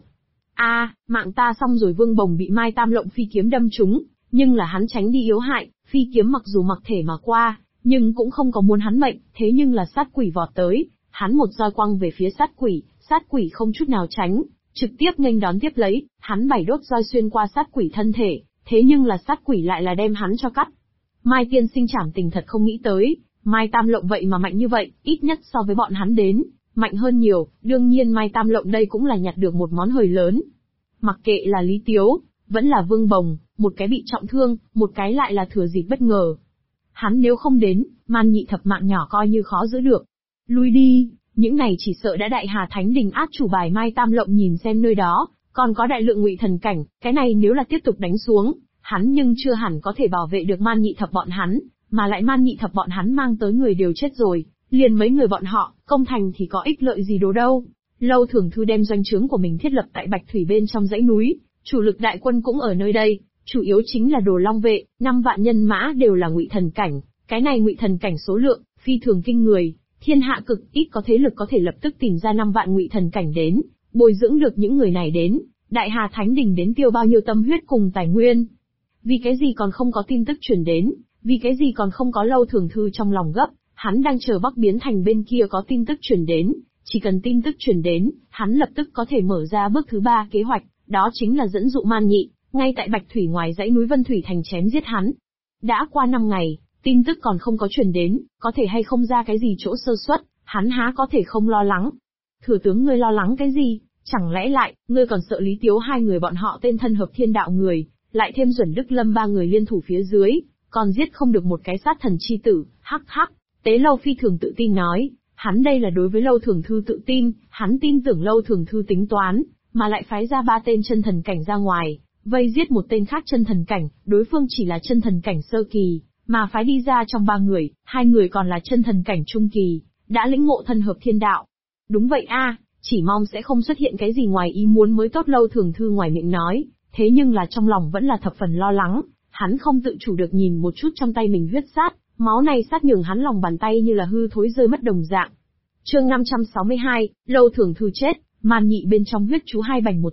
Mạng ta xong rồi. Vương Bồng bị Mai Tam Lộng phi kiếm đâm trúng, nhưng là hắn tránh đi yếu hại, phi kiếm mặc dù mặc thể mà qua, nhưng cũng không có muốn hắn mệnh, thế nhưng là sát quỷ vọt tới, hắn một roi quăng về phía sát quỷ không chút nào tránh, trực tiếp nghênh đón tiếp lấy, hắn 7 đốt roi xuyên qua sát quỷ thân thể, thế nhưng là sát quỷ lại là đem hắn cho cắt. Mai tiên sinh Trảm Tình thật không nghĩ tới, Mai Tam Lộng vậy mà mạnh như vậy, ít nhất so với bọn hắn đến, mạnh hơn nhiều, đương nhiên Mai Tam Lộng đây cũng là nhặt được một món hời lớn. Mặc kệ là Lý Tiếu, vẫn là Vương Bồng, một cái bị trọng thương, một cái lại là thừa dịp bất ngờ. Hắn nếu không đến, Man Nhị Thập mạng nhỏ coi như khó giữ được. Lui đi, những này chỉ sợ đã đại Hà Thánh Đình át chủ bài. Mai Tam Lộng nhìn xem nơi đó, còn có đại lượng ngụy thần cảnh, cái này nếu là tiếp tục đánh xuống, hắn nhưng chưa hẳn có thể bảo vệ được Man Nhị Thập bọn hắn, mà lại Man Nhị Thập bọn hắn mang tới người đều chết rồi, liền mấy người bọn họ, công thành thì có ích lợi gì đồ đâu. Lâu Thường Thư đem doanh trướng của mình thiết lập tại Bạch Thủy bên trong dãy núi, chủ lực đại quân cũng ở nơi đây, chủ yếu chính là Đồ Long vệ, 5 vạn nhân mã đều là ngụy thần cảnh, cái này ngụy thần cảnh số lượng phi thường kinh người, thiên hạ cực ít có thế lực có thể lập tức tìm ra 5 vạn ngụy thần cảnh đến, bồi dưỡng được những người này đến, đại Hà Thánh Đình đến tiêu bao nhiêu tâm huyết cùng tài nguyên. Vì cái gì còn không có tin tức truyền đến, vì cái gì còn không có Lâu Thường Thư trong lòng gấp, hắn đang chờ Bắc Biến Thành bên kia có tin tức truyền đến, chỉ cần tin tức truyền đến, hắn lập tức có thể mở ra bước thứ 3 kế hoạch, đó chính là dẫn dụ Man Nhị, ngay tại Bạch Thủy ngoài dãy núi Vân Thủy Thành chém giết hắn. Đã qua 5 ngày, tin tức còn không có truyền đến, có thể hay không ra cái gì chỗ sơ suất, hắn há có thể không lo lắng. Thừa tướng ngươi lo lắng cái gì, chẳng lẽ lại, ngươi còn sợ Lý Tiếu hai người bọn họ tên thân hợp thiên đạo người, lại thêm Duẩn Đức Lâm 3 người liên thủ phía dưới, còn giết không được một cái sát thần chi tử, hắc hắc. Tế Lâu phi thường tự tin nói, hắn đây là đối với Lâu Thường Thư tự tin, hắn tin tưởng Lâu Thường Thư tính toán, mà lại phái ra 3 tên chân thần cảnh ra ngoài, vây giết một tên khác chân thần cảnh, đối phương chỉ là chân thần cảnh sơ kỳ, mà phái đi ra trong 3 người, 2 người còn là chân thần cảnh trung kỳ, đã lĩnh ngộ thân hợp thiên đạo. Đúng vậy chỉ mong sẽ không xuất hiện cái gì ngoài ý muốn mới tốt. Lâu Thường Thư ngoài miệng nói, thế nhưng là trong lòng vẫn là thập phần lo lắng, hắn không tự chủ được nhìn một chút trong tay mình huyết sát, máu này sát nhường hắn lòng bàn tay như là hư thối rơi mất đồng dạng. Chương 562, Lâu Thường Thư chết, Man Nhị bên trong huyết chú hai bành một